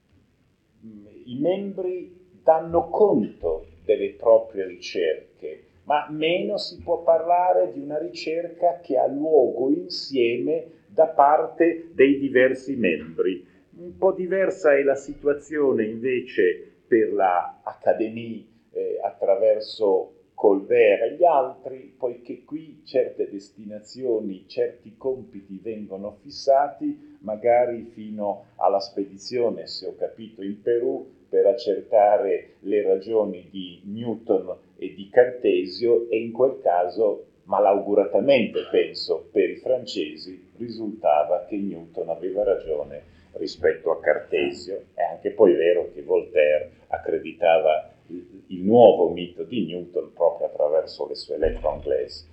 membri danno conto delle proprie ricerche, ma meno si può parlare di una ricerca che ha luogo insieme da parte dei diversi membri. Un po' diversa è la situazione invece per la Académie attraverso Colbert e gli altri, poiché qui certe destinazioni, certi compiti vengono fissati, magari fino alla spedizione, se ho capito, in Perù, per accertare le ragioni di Newton e di Cartesio, e in quel caso, malauguratamente penso, per i francesi, risultava che Newton aveva ragione rispetto a Cartesio. È anche poi vero che Voltaire accreditava il nuovo mito di Newton proprio attraverso le sue lettere anglesi.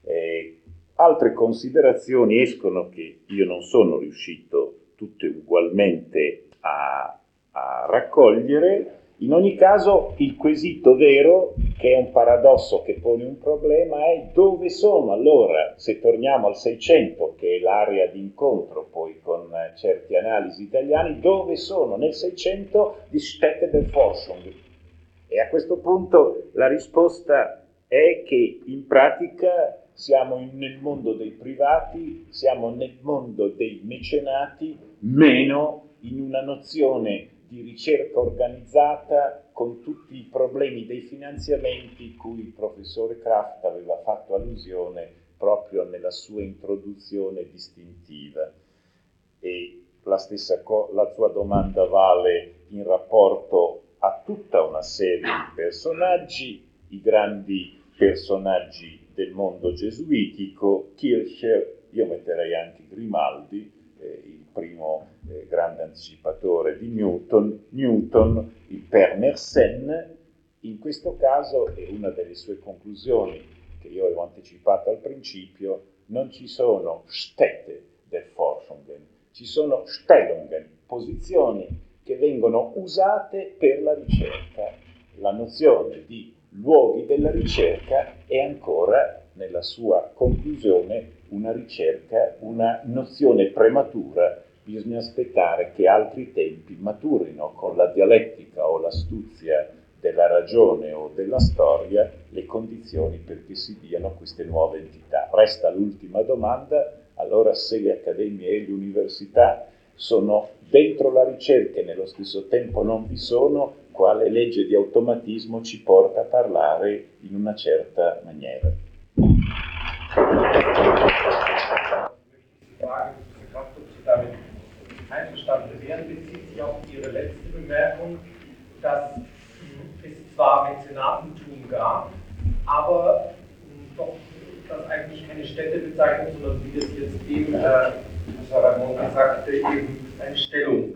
Altre considerazioni escono che io non sono riuscito tutte ugualmente a raccogliere. In ogni caso, il quesito vero, che è un paradosso che pone un problema, è dove sono allora, se torniamo al Seicento, che è l'area di incontro poi con certe analisi italiane, dove sono nel Seicento die Städte der Forschung? E a questo punto la risposta è che in pratica siamo nel mondo dei privati, siamo nel mondo dei mecenati, meno in una nozione di ricerca organizzata con tutti i problemi dei finanziamenti cui il professore Kraft aveva fatto allusione proprio nella sua introduzione distintiva. E la sua domanda vale in rapporto a tutta una serie di personaggi, i grandi personaggi del mondo gesuitico, Kircher, io metterei anche Grimaldi, il primo grande anticipatore di Newton, il Père Mersenne. In questo caso, è una delle sue conclusioni che io avevo anticipato al principio, non ci sono Städte der Forschungen, ci sono Stellungen, posizioni che vengono usate per la ricerca. La nozione di luoghi della ricerca è ancora, nella sua conclusione, una ricerca, una nozione prematura. Bisogna aspettare che altri tempi maturino con la dialettica o l'astuzia della ragione o della storia le condizioni perché si diano queste nuove entità. Resta l'ultima domanda, allora se le accademie e le università sono dentro la ricerca e nello stesso tempo non vi sono, quale legge di automatismo ci porta a parlare in una certa maniera? Einverstanden wären, bezieht sich auf Ihre letzte Bemerkung, dass es zwar Mäzenatentum gab, aber doch das eigentlich keine Städte bezeichnet, sondern wie das jetzt eben Herr Ramon sagte, eben eine Stellung.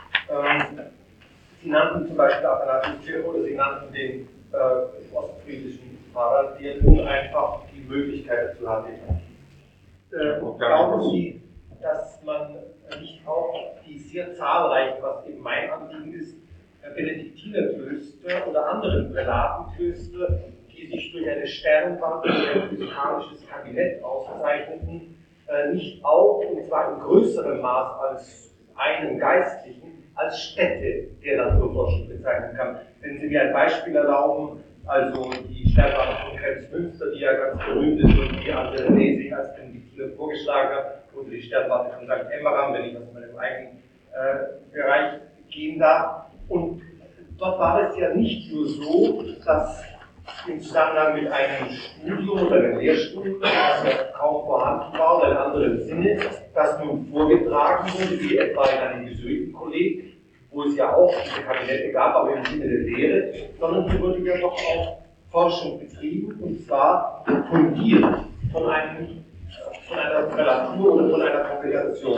Sie nannten zum Beispiel Athanasis oder Sie nannten den ostfriesischen Pfarrer, der nun einfach die Möglichkeit dazu hatte. Glauben Sie, dass man nicht auch die sehr zahlreichen, was eben mein Anliegen ist, Benediktinerklöster oder andere Prälatenklöster, die sich durch eine Sternwarte und ein physikalisches Kabinett auszeichneten, nicht auch, und zwar in größerem Maß als einen Geistlichen, als Städte der Naturforschung bezeichnen kann. Wenn Sie mir ein Beispiel erlauben, Also die Sternwarte von Kremsmünster, die ja ganz berühmt ist und die Andrea Lesing als Benediktine vorgeschlagen hat, oder die Sternwarte von St. Emmeram, wenn ich aus meinem eigenen Bereich gehen darf. Und dort war es ja nicht nur so, dass im Zusammenhang mit einem Studium oder einem Lehrstuhl, das ja kaum vorhanden war, oder in anderem Sinne, das nun vorgetragen wurde, wie etwa in einem Jesuitenkolleg, wo es ja auch diese Kabinette gab, aber im Sinne der Lehre, sondern hier wurde ja doch auch Forschung betrieben, und zwar fundiert von einer Prälatur oder von einer Kongregation.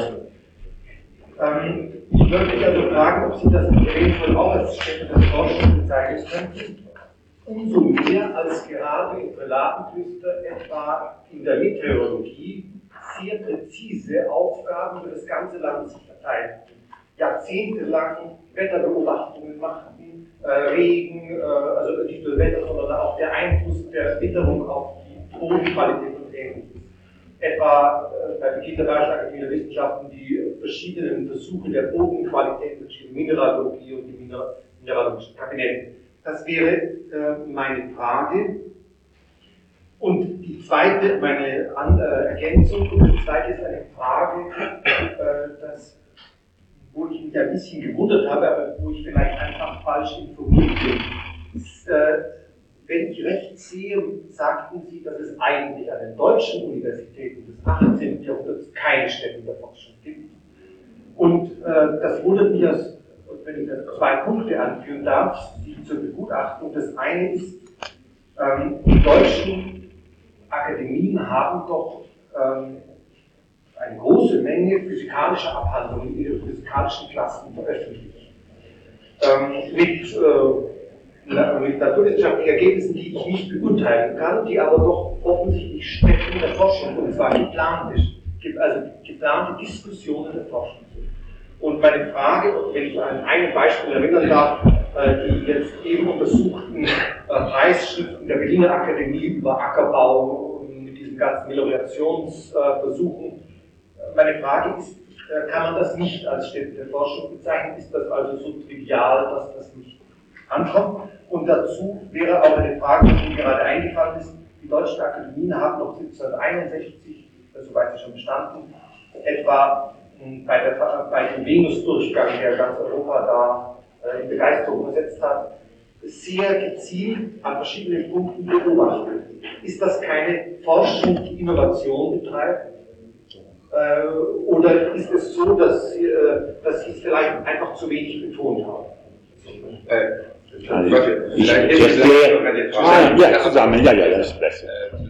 Ich würde mich also fragen, ob Sie das eventuell auch als Stätte der Forschung bezeichnen könnten. Umso mehr als gerade im Prälatenklöster etwa in der Meteorologie sehr präzise Aufgaben über das ganze Land sich verteilen. Jahrzehntelang Wetterbeobachtungen machten, Regen, also nicht nur Wetter, sondern auch der Einfluss der Witterung auf die Bodenqualität und Ähnliches. Etwa bei Beginn der Bayerischen Akademie der Wissenschaften die verschiedenen Versuche der Bodenqualität, die Mineralogie und die mineralogischen Kabinette. Das wäre meine Frage. Und die zweite, meine Ergänzung, und die zweite ist eine Frage, wo ich mich ein bisschen gewundert habe, aber wo ich vielleicht einfach falsch informiert bin. Wenn ich recht sehe, sagten Sie, dass es eigentlich an den deutschen Universitäten des 18. Jahrhunderts keine Stätten der Forschung gibt. Und das wundert mich, wenn ich das 2 Punkte anführen darf, die zur Begutachtung. Das eine ist, die deutschen Akademien haben doch eine große Menge physikalischer Abhandlungen in ihren physikalischen Klassen veröffentlicht. Mit naturwissenschaftlichen Ergebnissen, die ich nicht beurteilen kann, die aber doch offensichtlich Stätten der Forschung, und zwar geplante Diskussionen der Forschung sind. Und meine Frage, wenn ich an ein Beispiel erinnern darf, die jetzt eben untersuchten Preisschriften der Berliner Akademie über Ackerbau mit diesen ganzen Meliorationsversuchen. Meine Frage ist, kann man das nicht als Stätte der Forschung bezeichnen? Ist das also so trivial, dass das nicht ankommt? Und dazu wäre auch eine Frage, die mir gerade eingefallen ist. Die deutschen Akademien haben noch 1761, soweit sie schon bestanden, etwa bei dem Venus-Durchgang, der ganz Europa da in Begeisterung versetzt hat, sehr gezielt an verschiedenen Punkten beobachtet. Ist das keine Forschung, die Innovation betreibt? Oder ist es so, dass Sie es vielleicht einfach zu wenig betont haben? Ja, zusammen, ja, das ist besser.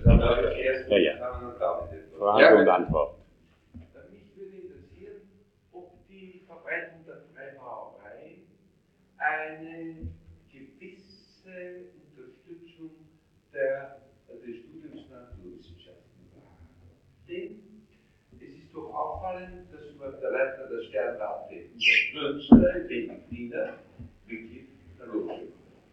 Frage und Antwort. Mich würde interessieren, ob die Verbreitung der Freimaurerei eine gewisse Unterstützung des Studiums Naturwissenschaften war. Denn es ist doch auffallend, dass zum Beispiel der Leiter der Sternwarte Münster, Benediktiner, Mitglied der Loge war.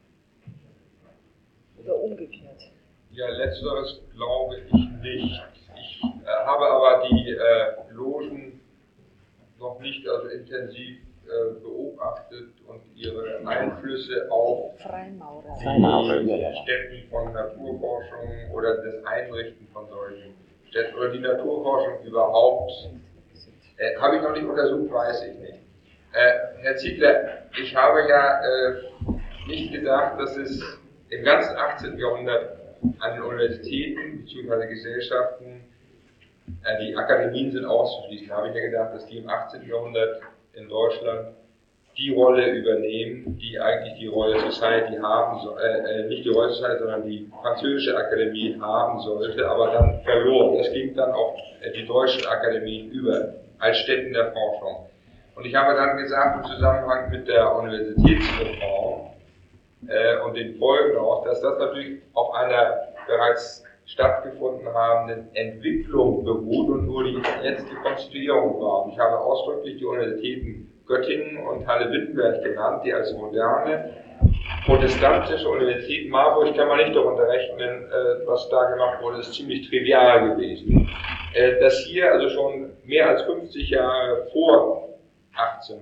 Oder umgekehrt. Ja, letzteres glaube ich nicht. Ich habe aber die Logen noch nicht also intensiv beobachtet und ihre Einflüsse auf die Stätten von Naturforschung oder das Einrichten von solchen Städten oder die Naturforschung überhaupt habe ich noch nicht untersucht, weiß ich nicht. Herr Ziegler, ich habe ja nicht gedacht, dass es im ganzen 18. Jahrhundert an den Universitäten bzw. Gesellschaften, die Akademien sind auszuschließen. Da habe ich ja gedacht, dass die im 18. Jahrhundert in Deutschland die Rolle übernehmen, die eigentlich die Royal Society haben nicht die Royal Society, sondern die französische Akademie haben sollte, aber dann verloren. Das ging dann auf die deutschen Akademien über, als Stätten der Forschung. Und ich habe dann gesagt, im Zusammenhang mit der Universitätsreform und den Folgen auch, dass das natürlich auf einer bereits stattgefunden habenden Entwicklung beruht und nur die letzte Konstituierung war. Und ich habe ausdrücklich die Universitäten Göttingen und Halle-Wittenberg genannt, die als moderne protestantische Universität Marburg kann man nicht darunter rechnen, was da gemacht wurde, ist ziemlich trivial gewesen. Dass hier also schon mehr als 50 Jahre vor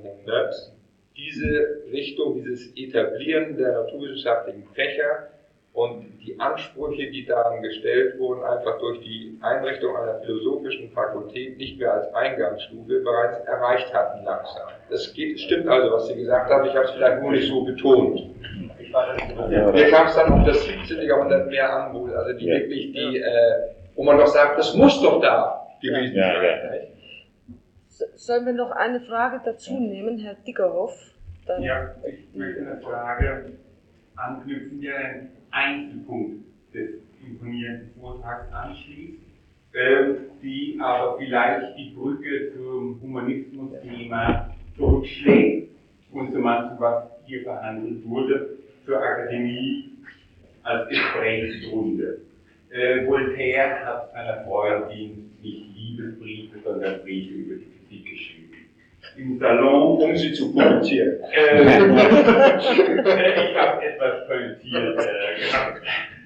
1800 diese Richtung, dieses Etablieren der naturwissenschaftlichen Fächer und die Ansprüche, die daran gestellt wurden, einfach durch die Einrichtung einer philosophischen Fakultät nicht mehr als Eingangsstufe bereits erreicht hatten langsam. Stimmt also, was Sie gesagt haben, ich habe es vielleicht nur nicht so betont. Mir kam es dann auf das 17. Jahrhundert mehr an, also die wirklich wo man doch sagt, das muss doch da gewesen sein. Sollen wir noch eine Frage dazu nehmen, Herr Dickerhoff? Dann ja, ich möchte eine Frage anknüpfen, die einen Einzelpunkt des imponierenden Vortrags anschließt, die aber vielleicht die Brücke zum Humanismus-Thema zurückschlägt und zu manchem, was hier verhandelt wurde, zur Akademie als Gesprächsrunde. Voltaire hat seiner Freundin nicht Liebesbriefe, sondern Briefe über die Physik geschrieben. Im Salon, um sie zu publizieren. Ich habe etwas pointiert gehabt.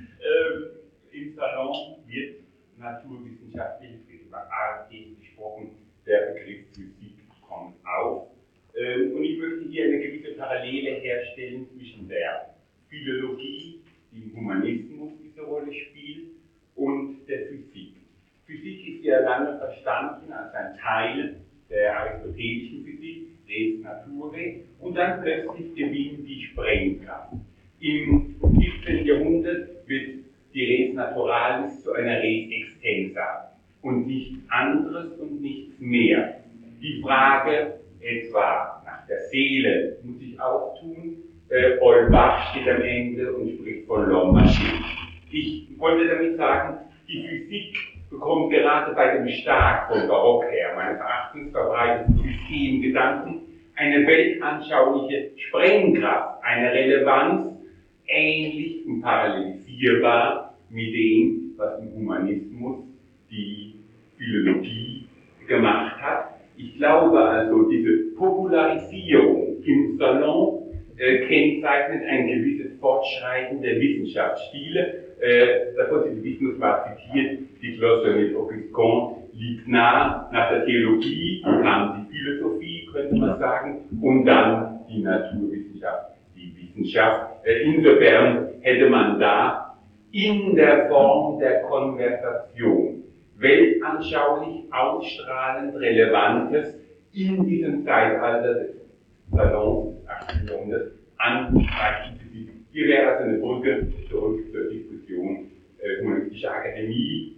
Im Salon wird naturwissenschaftlich, es wird über Artes gesprochen, der Begriff Physik kommt auf. Und ich möchte hier eine gewisse Parallele herstellen zwischen der Philologie, die im Humanismus diese Rolle spielt, und der Physik. Physik ist ja lange verstanden als ein Teil der aristotelischen Physik, Res Naturae, und dann plötzlich gewinnt die Sprengkraft. Im 17. Jahrhundert wird die Res Naturalis zu einer Res Extensa und nichts anderes und nichts mehr. Die Frage etwa nach der Seele muss ich auch tun. Holbach steht am Ende und spricht von L'homme machine. Ich wollte damit sagen, die Physik bekommt gerade bei dem Stark vom Barock her, meines Erachtens verbreiteten Systemgedanken, eine weltanschauliche Sprengkraft, eine Relevanz, ähnlich und parallelisierbar mit dem, was im Humanismus die Philologie gemacht hat. Ich glaube also, diese Popularisierung im Salon kennzeichnet ein gewisses Fortschreiten der Wissenschaftsstile. Der Positivismus war zitiert, die Glosse mit Augustin liegt nah, nach der Theologie kam die Philosophie, könnte man sagen, und dann die Naturwissenschaft, die Wissenschaft. Insofern hätte man da in der Form der Konversation weltanschaulich ausstrahlend Relevantes in diesem Zeitalter des Salons des 18. Jahrhunderts anstreichen. Hier wäre also eine Brücke zurück zur Diskussion humanistische Akademie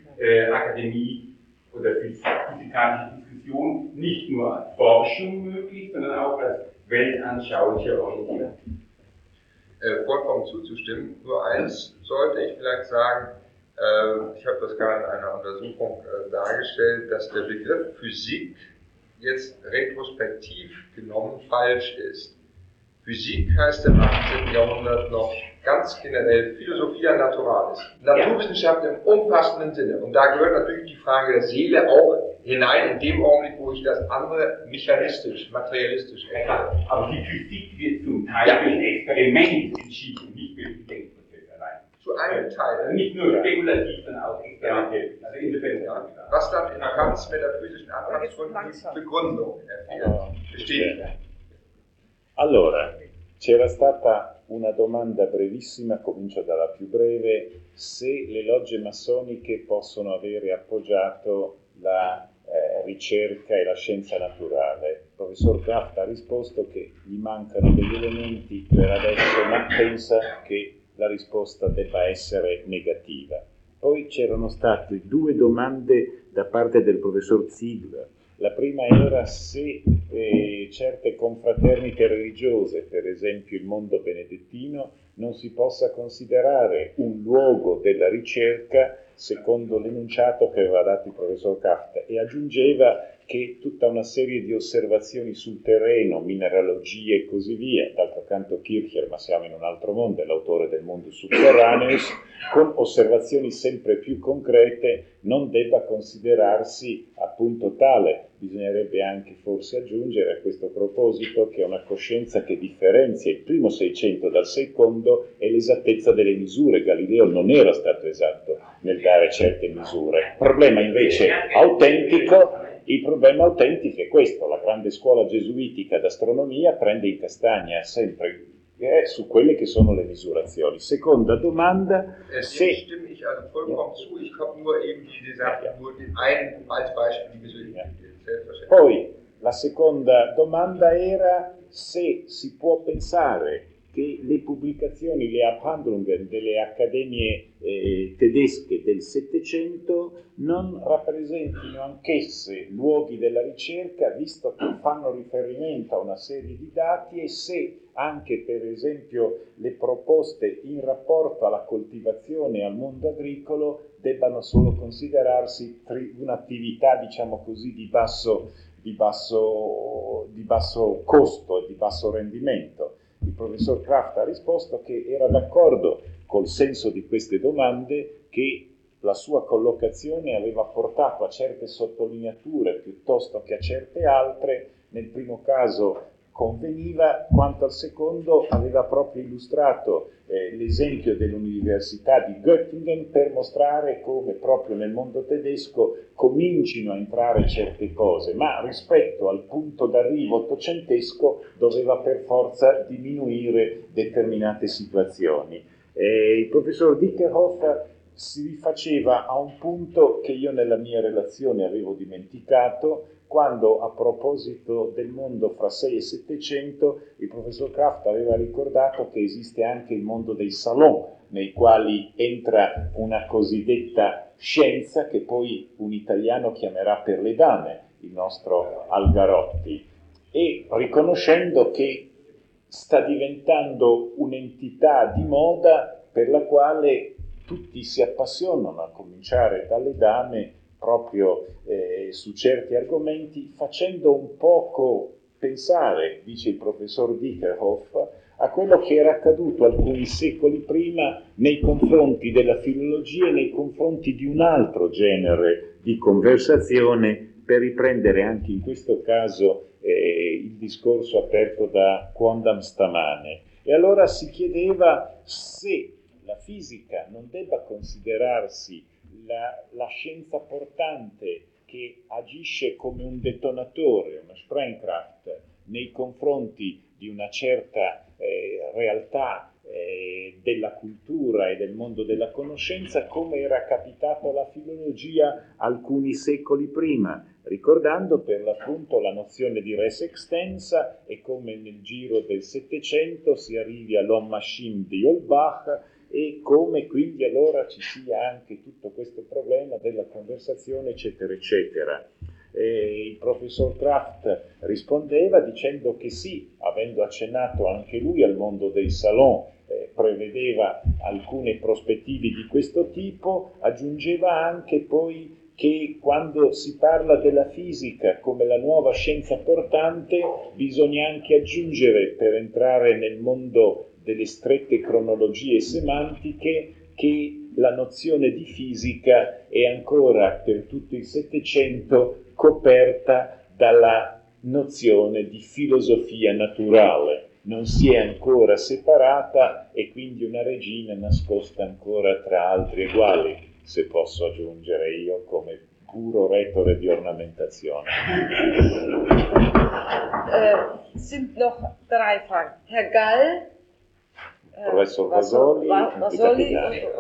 oder physikalische Diskussion, nicht nur als Forschung möglich, sondern auch als weltanschauliche Orientierung. Vollkommen zuzustimmen. Nur eins sollte ich vielleicht sagen, ich habe das gerade in einer Untersuchung dargestellt, dass der Begriff Physik jetzt retrospektiv genommen falsch ist. Physik heißt im 18. Jahrhundert noch ganz generell Philosophia Naturalis. Naturwissenschaft im umfassenden Sinne. Und da gehört natürlich die Frage der Seele auch hinein, in dem Augenblick, wo ich das andere mechanistisch, materialistisch erkläre. Aber die Physik wird zum Teil durch ein Experiment entschieden, nicht durch den Denkprozess allein. Zu einem Teil. Also nicht nur spekulativ, sondern auch experimentell. Also insofern was dann in Kants metaphysischen Begründung besteht. Allora, c'era stata una domanda brevissima, comincio dalla più breve, se le logge massoniche possono avere appoggiato la ricerca e la scienza naturale. Il professor Kraft ha risposto che gli mancano degli elementi per adesso, ma pensa che la risposta debba essere negativa. Poi c'erano state due domande da parte del professor Ziegler. La prima era se certe confraternite religiose, per esempio il mondo benedettino, non si possa considerare un luogo della ricerca secondo l'enunciato che aveva dato il professor Kraft, e aggiungeva che tutta una serie di osservazioni sul terreno, mineralogie e così via, d'altro canto Kircher, ma siamo in un altro mondo, è l'autore del Mundus Subterraneus, con osservazioni sempre più concrete non debba considerarsi appunto tale. Bisognerebbe anche forse aggiungere a questo proposito che una coscienza che differenzia il primo Seicento dal secondo è l'esattezza delle misure. Galileo non era stato esatto nel dare certe misure. Il problema invece autentico è questo: la grande scuola gesuitica d'astronomia prende in castagna sempre su quelle che sono le misurazioni. Seconda domanda, Dem stimme ich also vollkommen zu, ich habe nur eben die Sache, nur als Beispiel, die Visualisierung. Selbstverständlich. Poi la seconda domanda era se si può pensare che le pubblicazioni, le Abhandlungen delle accademie tedesche del Settecento non rappresentino anch'esse luoghi della ricerca, visto che fanno riferimento a una serie di dati, e se anche per esempio le proposte in rapporto alla coltivazione e al mondo agricolo debbano solo considerarsi un'attività, diciamo così, di basso costo e di basso rendimento. Il professor Kraft ha risposto che era d'accordo col senso di queste domande, che la sua collocazione aveva portato a certe sottolineature piuttosto che a certe altre. Nel primo caso conveniva, quanto al secondo aveva proprio illustrato l'esempio dell'Università di Göttingen per mostrare come proprio nel mondo tedesco comincino a entrare certe cose, ma rispetto al punto d'arrivo ottocentesco doveva per forza diminuire determinate situazioni. Il professor Dyckerhoff si rifaceva a un punto che io nella mia relazione avevo dimenticato, quando a proposito del mondo fra 6 e 700 il professor Kraft aveva ricordato che esiste anche il mondo dei salon, nei quali entra una cosiddetta scienza che poi un italiano chiamerà per le dame, il nostro Algarotti, e riconoscendo che sta diventando un'entità di moda per la quale tutti si appassionano, a cominciare dalle dame, proprio su certi argomenti, facendo un poco pensare, dice il professor Dyckerhoff, a quello che era accaduto alcuni secoli prima nei confronti della filologia e nei confronti di un altro genere di conversazione, per riprendere anche in questo caso il discorso aperto da Quondam stamane. E allora si chiedeva se la fisica non debba considerarsi la scienza portante che agisce come un detonatore, uno Sprengkraft, nei confronti di una certa realtà della cultura e del mondo della conoscenza, come era capitato alla filologia alcuni secoli prima, ricordando per l'appunto la nozione di res extensa e come nel giro del Settecento si arrivi all'homme machine di Holbach, e come quindi allora ci sia anche tutto questo problema della conversazione, eccetera, eccetera. Il professor Kraft rispondeva dicendo che sì, avendo accennato anche lui al mondo dei salon, prevedeva alcune prospettive di questo tipo, aggiungeva anche poi che quando si parla della fisica come la nuova scienza portante, bisogna anche aggiungere, per entrare nel mondo delle strette cronologie semantiche, che la nozione di fisica è ancora per tutto il Settecento coperta dalla nozione di filosofia naturale, non si è ancora separata, e quindi una regina nascosta ancora tra altri eguali, se posso aggiungere io come puro retore di ornamentazione. Sind noch 3 Fragen. Herr Gall, Professor Vasoli, Vasoli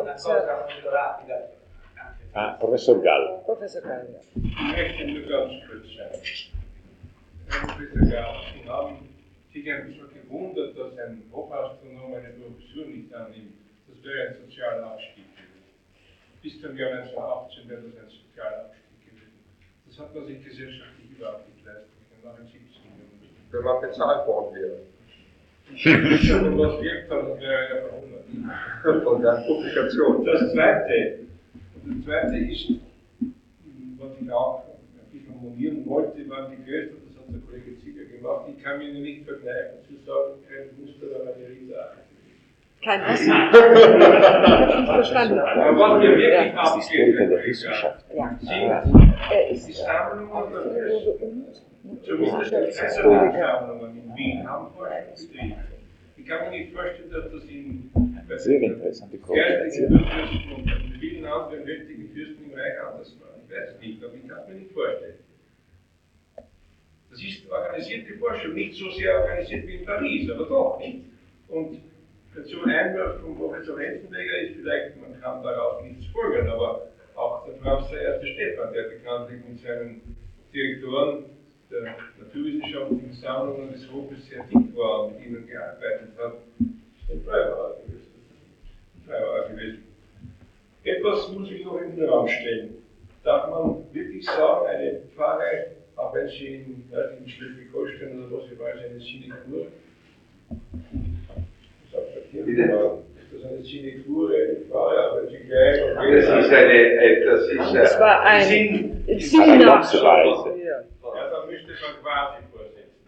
Professor Gall. Professor Gall. Ich möchte nur ganz kurz sein. Professor Gall, Sie haben sich ein bisschen gewundert, dass ein Hofastronom eine Professur nicht annimmt. Das wäre ein sozialer Abstieg gewesen. Bis zum Jahr 1918 wäre das ein sozialer Abstieg gewesen. Das hat man sich gesellschaftlich überhaupt nicht leisten können, nach dem 17. Jahrhundert. Wenn man bezahlt worden wäre. Und was wirkt, dann wäre er verhungert. Von der Publikation. Das Zweite ist, was ich auch ein bisschen formulieren wollte, waren die Größe, das hat der Kollege Ziegler gemacht. Ich kann mir nicht verkneifen zu sagen, kein Muster oder eine Riesensache. Kein was? Ich habe nicht verstanden. Aber was wir wirklich abgeben, sind die Sammlungen der Presse. Zumindest die Sammlungen in Wien haben Forschungsbetrieb. Ich kann mir nicht vorstellen, dass das in geistlichen Fürsten und in vielen anderen nötigen Fürsten im Reich anders war. Ich weiß nicht, aber ich kann es mir nicht vorstellen. Das ist organisierte Forschung, nicht so sehr organisiert wie in Paris, aber doch nicht. Und zum Einwurf von Professor Renzenberger ist vielleicht, man kann daraus nichts folgern, aber auch der Franz I. Stephan, der bekanntlich mit seinen Direktoren der naturwissenschaftlichen Sammlungen des Hofes sehr dick war und mit ihnen gearbeitet hat, ist ein Freibauer gewesen. Etwas muss ich noch in den Raum stellen. Darf man wirklich sagen, eine Pfarrei, auch wenn sie in nördlichen Schleswig-Holstein oder was ich weiß, eine Sinekure, ist das eine Sinekure, eine Pfarrei, aber wenn sie gleich auf Das war ein Seminar. Ja, dann müsste man quasi vorsetzen.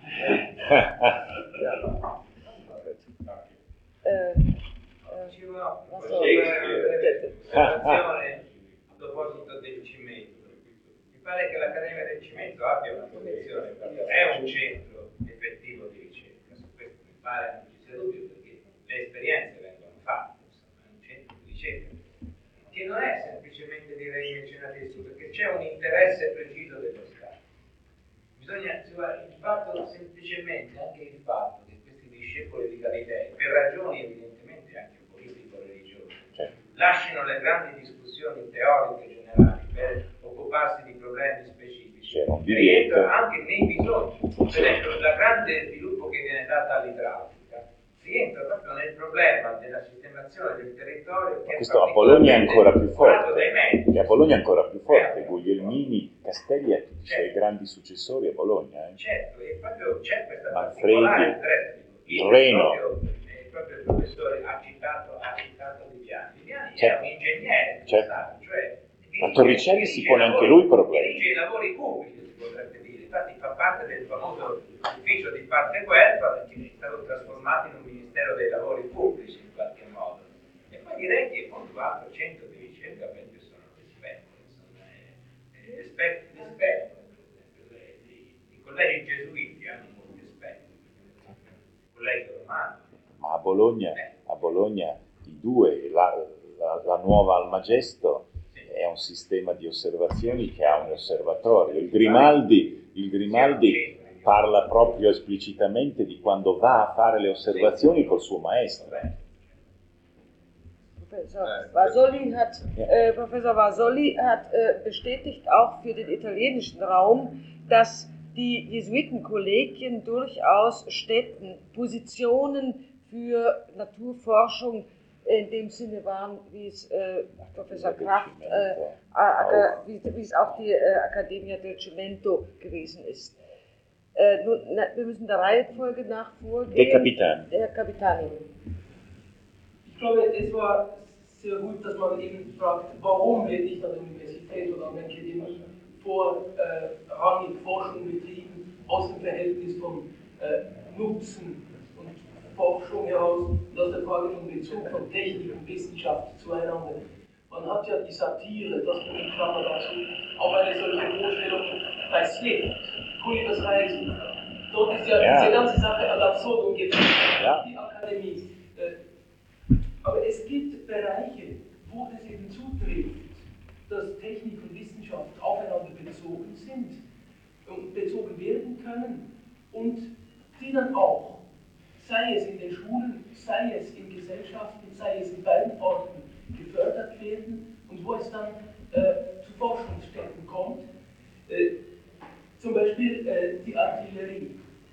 A proposito del cemento, mi pare che l'Accademia del Cimento abbia una posizione, è un centro effettivo di ricerca, su questo mi pare non ci sia dubbio perché le esperienze vengono fatte, insomma, è un centro di ricerca che non è semplicemente direi mecenatesco perché c'è un interesse preciso dello Stato. Bisogna, il fatto semplicemente, anche il fatto che questi discepoli di Galilei, per ragioni evidentemente anche politico-religiose, lasciano le grandi discussioni teoriche generali per occuparsi di problemi specifici, rientra anche nei bisogni. Per esempio, il grande sviluppo che viene dato all'idraulica rientra proprio nel problema della sistemazione del territorio che questo a Bologna è ancora più forte, dai medici. E a Bologna è ancora più forte, Guglielmini, Castelli e tutti i suoi grandi successori a Bologna. Certo, e proprio c'è questa Manfredi, Reno. Proprio il professore ha citato Viviani. Viviani Certo. è un ingegnere, Certo. cioè Ma Torricelli si pone anche lui problemi. Dirige i lavori pubblici, si potrebbe dire. Infatti fa parte del famoso ufficio di parte welfare che è stato trasformato in un ministero dei lavori pubblici in qualche modo. E poi direi che con altro centro di ricerca perché sono rispetto, insomma, rispetto, i collegi gesuiti hanno molto rispetto, il collegio romano. Ma a Bologna i due, la nuova Almagesto è un sistema di osservazioni che ha un osservatorio. Il Grimaldi parla proprio esplicitamente di quando va a fare le osservazioni col suo maestro. Professor Vasoli hat bestätigt auch für den italienischen Raum, dass die Jesuitenkollegien durchaus Stätten, Positionen für Naturforschung in dem Sinne waren, wie es Professor Kraft, wie es auch die Accademia del Cimento gewesen ist. Nun, wir müssen der Reihenfolge nach vorgehen. Der Capitani. Ich glaube, es war sehr gut, dass man eben fragt, warum wird nicht an der Universität oder an der Akademie vorrangig Forschung betrieben aus dem Verhältnis von Nutzen und Forschung heraus und aus der Frage von Bezug von Technik und Wissenschaft zueinander. Man hat ja die Satire, das mit dem Klammer dazu, auf eine solche Vorstellung bei Slick, Gullivers Reisen. Dort ist ja diese ganze Sache ad absurdum geführt, die Akademie. Aber es gibt Bereiche, wo es eben zutrifft, dass Technik und Wissenschaft aufeinander bezogen sind und bezogen werden können und die dann auch, sei es in den Schulen, sei es in Gesellschaften, sei es in beiden Orten, gefördert werden und wo es dann zu Forschungsstätten kommt. Zum Beispiel die Artillerie.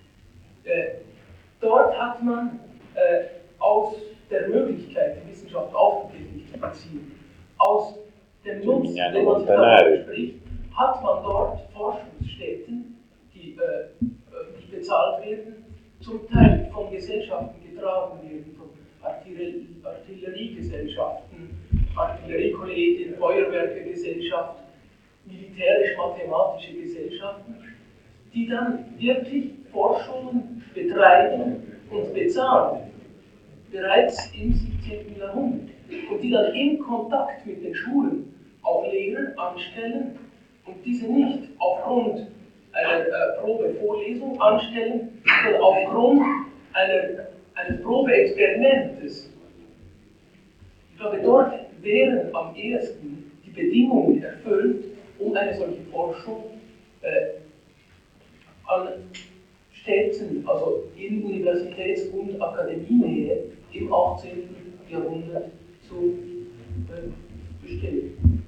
Dort hat man aus der Möglichkeit, die Wissenschaft auf die Technik zu beziehen, aus dem Nutzen, den man sich darüber spricht, hat man dort Forschungsstätten, die öffentlich bezahlt werden, zum Teil von Gesellschaften getragen werden, von Artilleriegesellschaften, Artilleriekollegien, Feuerwerkergesellschaft, militärisch-mathematische Gesellschaften, die dann wirklich Forschungen betreiben und bezahlen, bereits im 17. Jahrhundert, und die dann in Kontakt mit den Schulen auch Lehrer anstellen und diese nicht aufgrund einer Probevorlesung anstellen, sondern aufgrund eines Probeexperimentes. Ich glaube, dort wären am ehesten die Bedingungen erfüllt, um eine solche Forschung Städten, also in Universitäts- und Akademienähe im 18. Jahrhundert zu bestehen.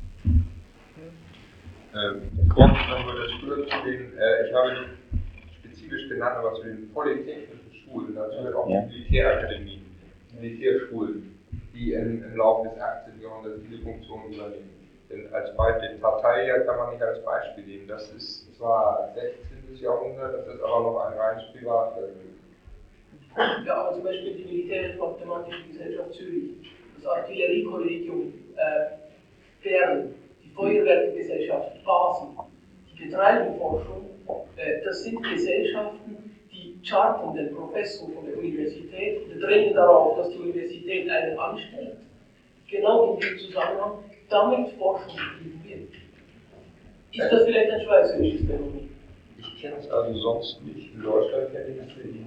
Kurz nochmal das früher zu den, ich habe nicht spezifisch genannt, aber zu den polytechnischen Schulen, dazu gehört auch die Militärakademien, Militärschulen, die im Laufe des 18. Jahrhunderts viele Funktionen übernehmen. Denn als Beispiel Tartaglia kann man nicht als Beispiel nehmen. Das ist zwar 16. Jahrhundert, das ist aber noch ein reines Privatvergnügen. Ja, aber zum Beispiel die Militärisch-Mathematische Gesellschaft Zürich, das Artilleriekollegium Bern, die Feuerwehrgesellschaft Basel, die Getreideforschung, das sind Gesellschaften, die chartern den Professor von der Universität und drängen darauf, dass die Universität einen anstellt, genau in dem Zusammenhang, damit Forschung betrieben wird. Ist das vielleicht ein schweizerisches Phänomen? Ich kenne es also sonst nicht. In Deutschland kenne ich es nicht.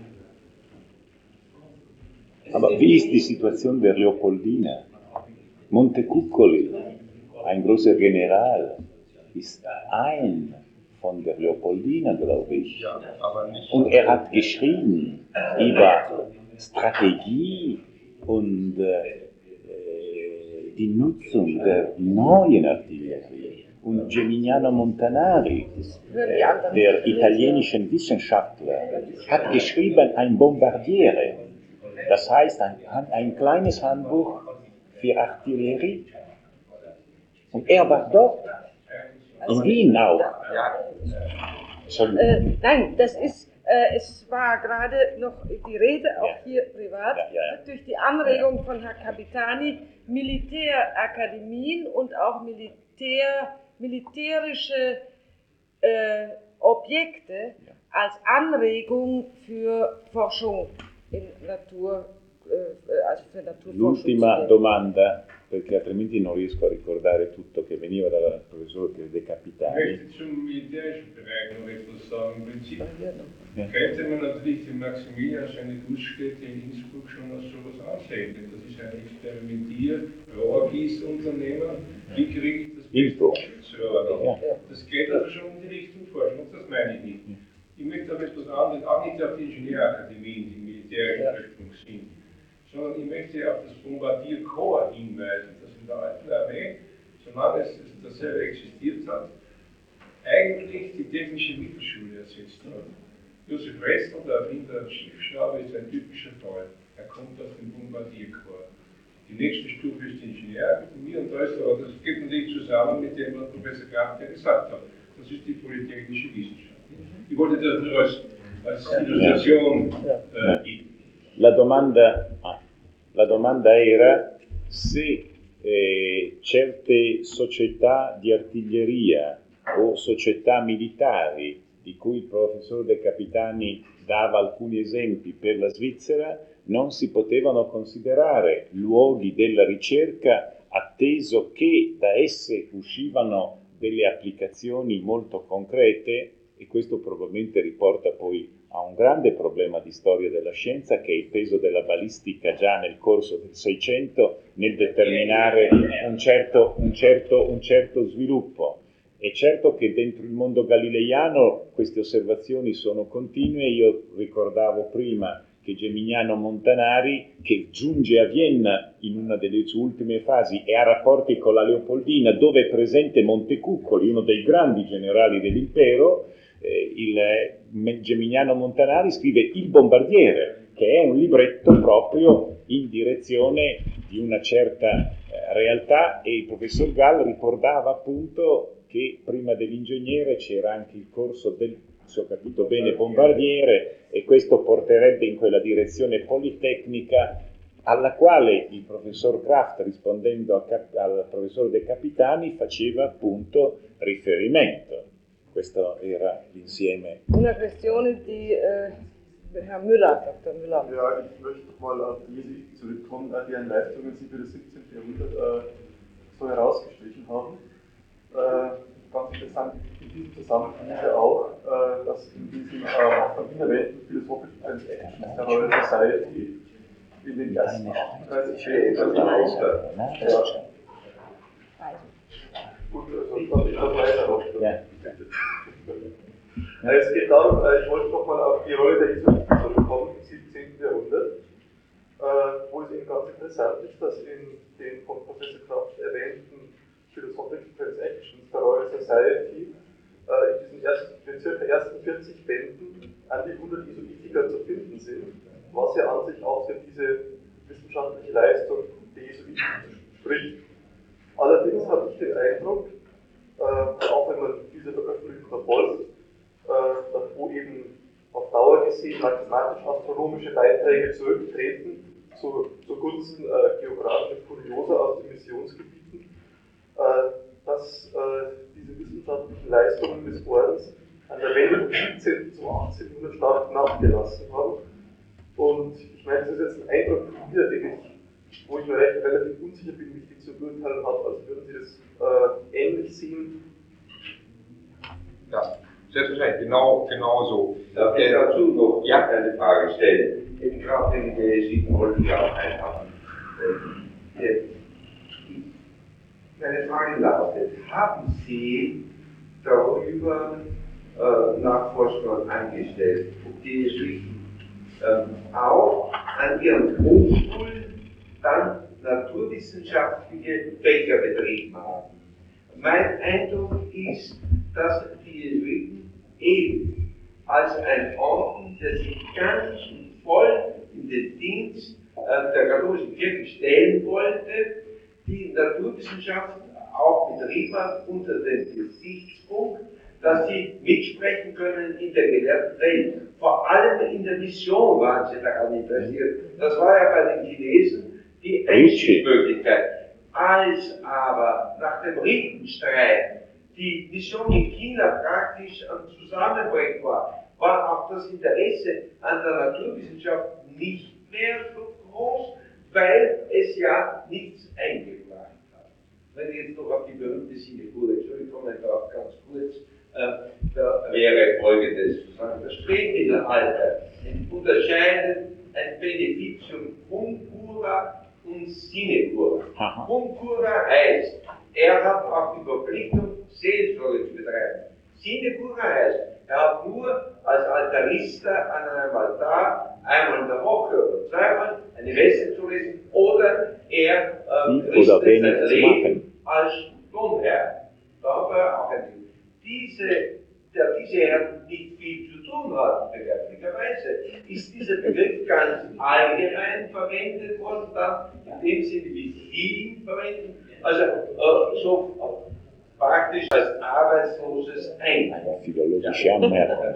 Aber wie ist die Situation der Leopoldina? Montecuccoli, ein großer General, ist ein von der Leopoldina, glaube ich. Ja, aber nicht. Und er hat geschrieben über Strategie und die Nutzung der neuen Artillerie. Und Geminiano Montanari, der italienischen Wissenschaftler, hat geschrieben ein Bombardiere. Das heißt ein kleines Handbuch für Artillerie. Und er war dort. In Wien auch. Nein, das ist, es war gerade noch die Rede, auch hier privat, durch die Anregung von Herrn Capitani, Militärakademien und auch militärische Objekte als Anregung für Forschung in Natur, also für Naturforschung. L'ultima domanda, perché altrimenti non riesco a ricordare tutto che veniva dal professor De Capitani. Ich möchte zum militärischen Bereich noch etwas sagen. Im Prinzip könnte man natürlich den Maximilian seine Gussstätte in Innsbruck schon als sowas ansehen. Denn das ist ein Experimentier-Rohrgießunternehmer. Wie kriege ich das Innsbruck. Das geht also schon in die Richtung Forschung, das meine ich nicht. Ich möchte aber etwas anderes, auch nicht auf die Ingenieurakademien, die militärischen Ursprungs sind, sondern ich möchte auf das Bombardierkorps hinweisen, das in der alten Armee, solange es dasselbe existiert hat, eigentlich die technische Mittelschule ersetzt hat. Josef Ressel, der Wiener Schiffschraube, ist ein typischer Fall. Er kommt aus dem Bombardierkorps. Die nächste Stufe ist die Ingenieurakademie und da ist aber, das geht natürlich zusammen mit dem, was Professor Graf ja gesagt hat. Das ist die polytechnische Wissenschaft. Ich wollte das nur als Illustration La domanda era se certe società di artiglieria o società militari, di cui il professor De Capitani dava alcuni esempi per la Svizzera, non si potevano considerare luoghi della ricerca, atteso che da esse uscivano delle applicazioni molto concrete, e questo probabilmente riporta poi a un grande problema di storia della scienza, che è il peso della balistica già nel corso del Seicento nel determinare un certo sviluppo. È certo che dentro il mondo galileiano queste osservazioni sono continue. Io ricordavo prima che Geminiano Montanari, che giunge a Vienna in una delle sue ultime fasi e ha rapporti con la Leopoldina, dove è presente Montecuccoli, uno dei grandi generali dell'impero, il Geminiano Montanari scrive Il Bombardiere, che è un libretto proprio in direzione di una certa realtà, e il professor Gall ricordava appunto che prima dell'ingegnere c'era anche il corso del, se ho capito bene, bombardiere, e questo porterebbe in quella direzione politecnica alla quale il professor Kraft, rispondendo al professor De Capitani, faceva appunto riferimento. Questo era l'insieme. Una questione di Herr Müller, Dr. Müller. Ja, ich möchte mal auf die zurückkommen, deren Leistungen Sie für das 17. Jahrhundert so herausgestrichen haben. Ganz interessant in diesem Zusammenhang ist ja auch, dass in diesem von Ihnen erwähnten philosophischen Technischen Society in den ersten 38 Jahren Ja. Es geht darum, ich wollte nochmal auf die Rolle der Jesuiten zurückkommen im 17. Jahrhundert, wo es eben ganz interessant ist, dass in den von Professor Kraft erwähnten Philosophical Transactions der Royal Society in diesen ca. ersten 40 Bänden an die 100 Jesuitiker zu finden sind, was ja an sich auch für diese wissenschaftliche Leistung der Jesuiten spricht. Allerdings habe ich den Eindruck, auch wenn man diese Veröffentlichung verfolgt, wo eben auf Dauer gesehen mathematisch-astronomische Beiträge zurücktreten zugunsten geografischer Kuriosa aus den Missionsgebieten, dass diese wissenschaftlichen Leistungen des Ordens an der Wende vom 17. zum 18. Jahrhundert stark nachgelassen haben. Und ich meine, das ist jetzt ein Eindruck von mir, wo ich mir relativ unsicher bin, wie ich die zu beurteilen habe. Also würden Sie das ähnlich sehen? Ja, selbstverständlich, genau so. Darf ich dazu noch eine Frage stellen? Eben gerade wegen der Jesuiten wollte ich auch einhaben. Meine Frage lautet, haben Sie darüber Nachforschungen angestellt, ob die Jesuiten auch an ihren Hochschulen dann naturwissenschaftliche Fächer betrieben haben? Mein Eindruck ist, dass die Jesuiten eben als ein Orden, der sich ganz und voll in den Dienst der katholischen Kirche stellen wollte, die Naturwissenschaften auch betrieben hat unter dem Gesichtspunkt, dass sie mitsprechen können in der gelehrten Welt. Vor allem in der Mission waren sie daran interessiert. Das war ja bei den Chinesen die einzige Möglichkeit. Als aber nach dem Ritenstreit die Mission in China praktisch am Zusammenbrechen war, war auch das Interesse an der Naturwissenschaft nicht mehr so groß, weil es ja nichts eingebracht hat. Wenn ich jetzt noch auf die berühmte Sinekure, Entschuldigung, auch ganz kurz, da wäre Folgendes zu sagen. Das Spätmittelalter unterscheidet ein Beneficium cum cura und Sinecura. Cum cura heißt, er hat auch die Verpflichtung, Seelsorge zu betreiben. Sinecura heißt, er hat nur als Altarista an einem Altar einmal in der Woche oder zweimal eine Messe zu lesen oder er richtet sein Leben als Domherr. Da hat er auch ein Ding. Der diese Herren nicht viel zu tun hat, begreiflicherweise, ist dieser Begriff ganz allgemein verwendet worden, dann in dem Sinne, wie Sie ihn verwenden, also so praktisch als arbeitsloses Einkommen. Philologische Anmerkung.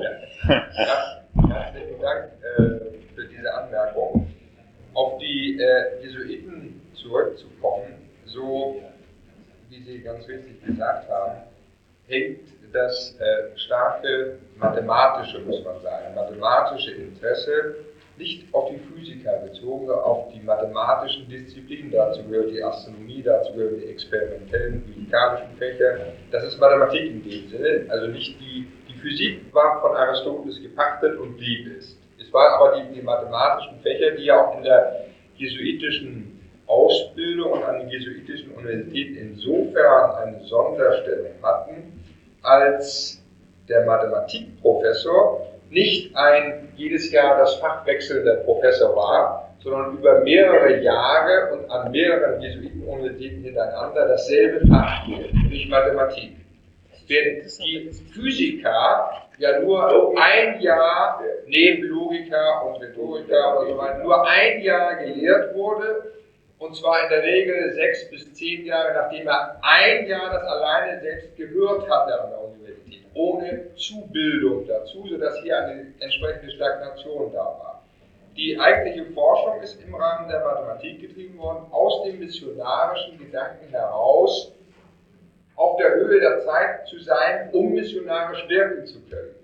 Herzlichen Dank für diese Anmerkung. Auf die Jesuiten zurückzukommen, so wie Sie ganz richtig gesagt haben, hängt das starke mathematische, muss man sagen, mathematische Interesse nicht auf die Physiker bezogen, sondern auf die mathematischen Disziplinen. Dazu gehört die Astronomie, dazu gehören die experimentellen, physikalischen Fächer. Das ist Mathematik in dem Sinne, also nicht die Physik war von Aristoteles gepachtet und blieb es. Es waren aber die mathematischen Fächer, die ja auch in der jesuitischen Ausbildung und an den jesuitischen Universitäten insofern eine Sonderstellung hatten, als der Mathematikprofessor nicht ein jedes Jahr das Fach wechselnder Professor war, sondern über mehrere Jahre und an mehreren Jesuitenuniversitäten hintereinander dasselbe Fach hielt, nämlich Mathematik. Während die Physiker ja nur ein Jahr neben Logiker und Rhetoriker und so weiter nur ein Jahr gelehrt wurde, und zwar in der Regel 6 bis 10 Jahre, nachdem er ein Jahr das alleine selbst gehört hatte an der Universität, ohne Zubildung dazu, sodass hier eine entsprechende Stagnation da war. Die eigentliche Forschung ist im Rahmen der Mathematik getrieben worden, aus dem missionarischen Gedanken heraus, auf der Höhe der Zeit zu sein, um missionarisch wirken zu können.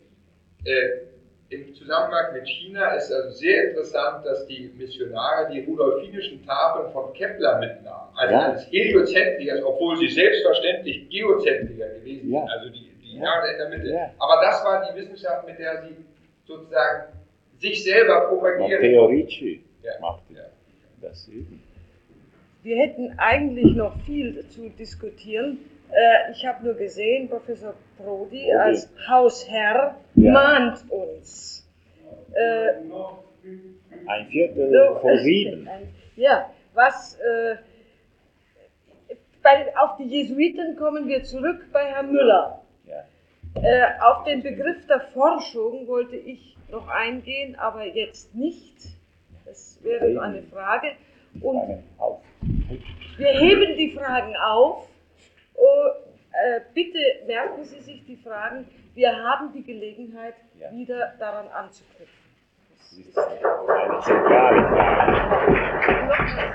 Im Zusammenhang mit China ist also sehr interessant, dass die Missionare die rudolfinischen Tafeln von Kepler mitnahmen, also als Heliozentriker, obwohl sie selbstverständlich Geozentriker gewesen sind, also die Erde in der Mitte. Ja. Aber das war die Wissenschaft, mit der sie sozusagen sich selber propagieren. Matteo Ricci macht das eben. Wir hätten eigentlich noch viel zu diskutieren, Ich habe nur gesehen, Professor Prodi als Hausherr mahnt uns. Ein Viertel vor 7. Ja, auf die Jesuiten kommen wir zurück bei Herrn Müller. Ja. Auf den Begriff der Forschung wollte ich noch eingehen, aber jetzt nicht. Das wäre so eine Frage. Und wir heben die Fragen auf. Bitte merken Sie sich die Fragen. Wir haben die Gelegenheit, wieder daran anzuknüpfen. Das ist eine zentrale Frage.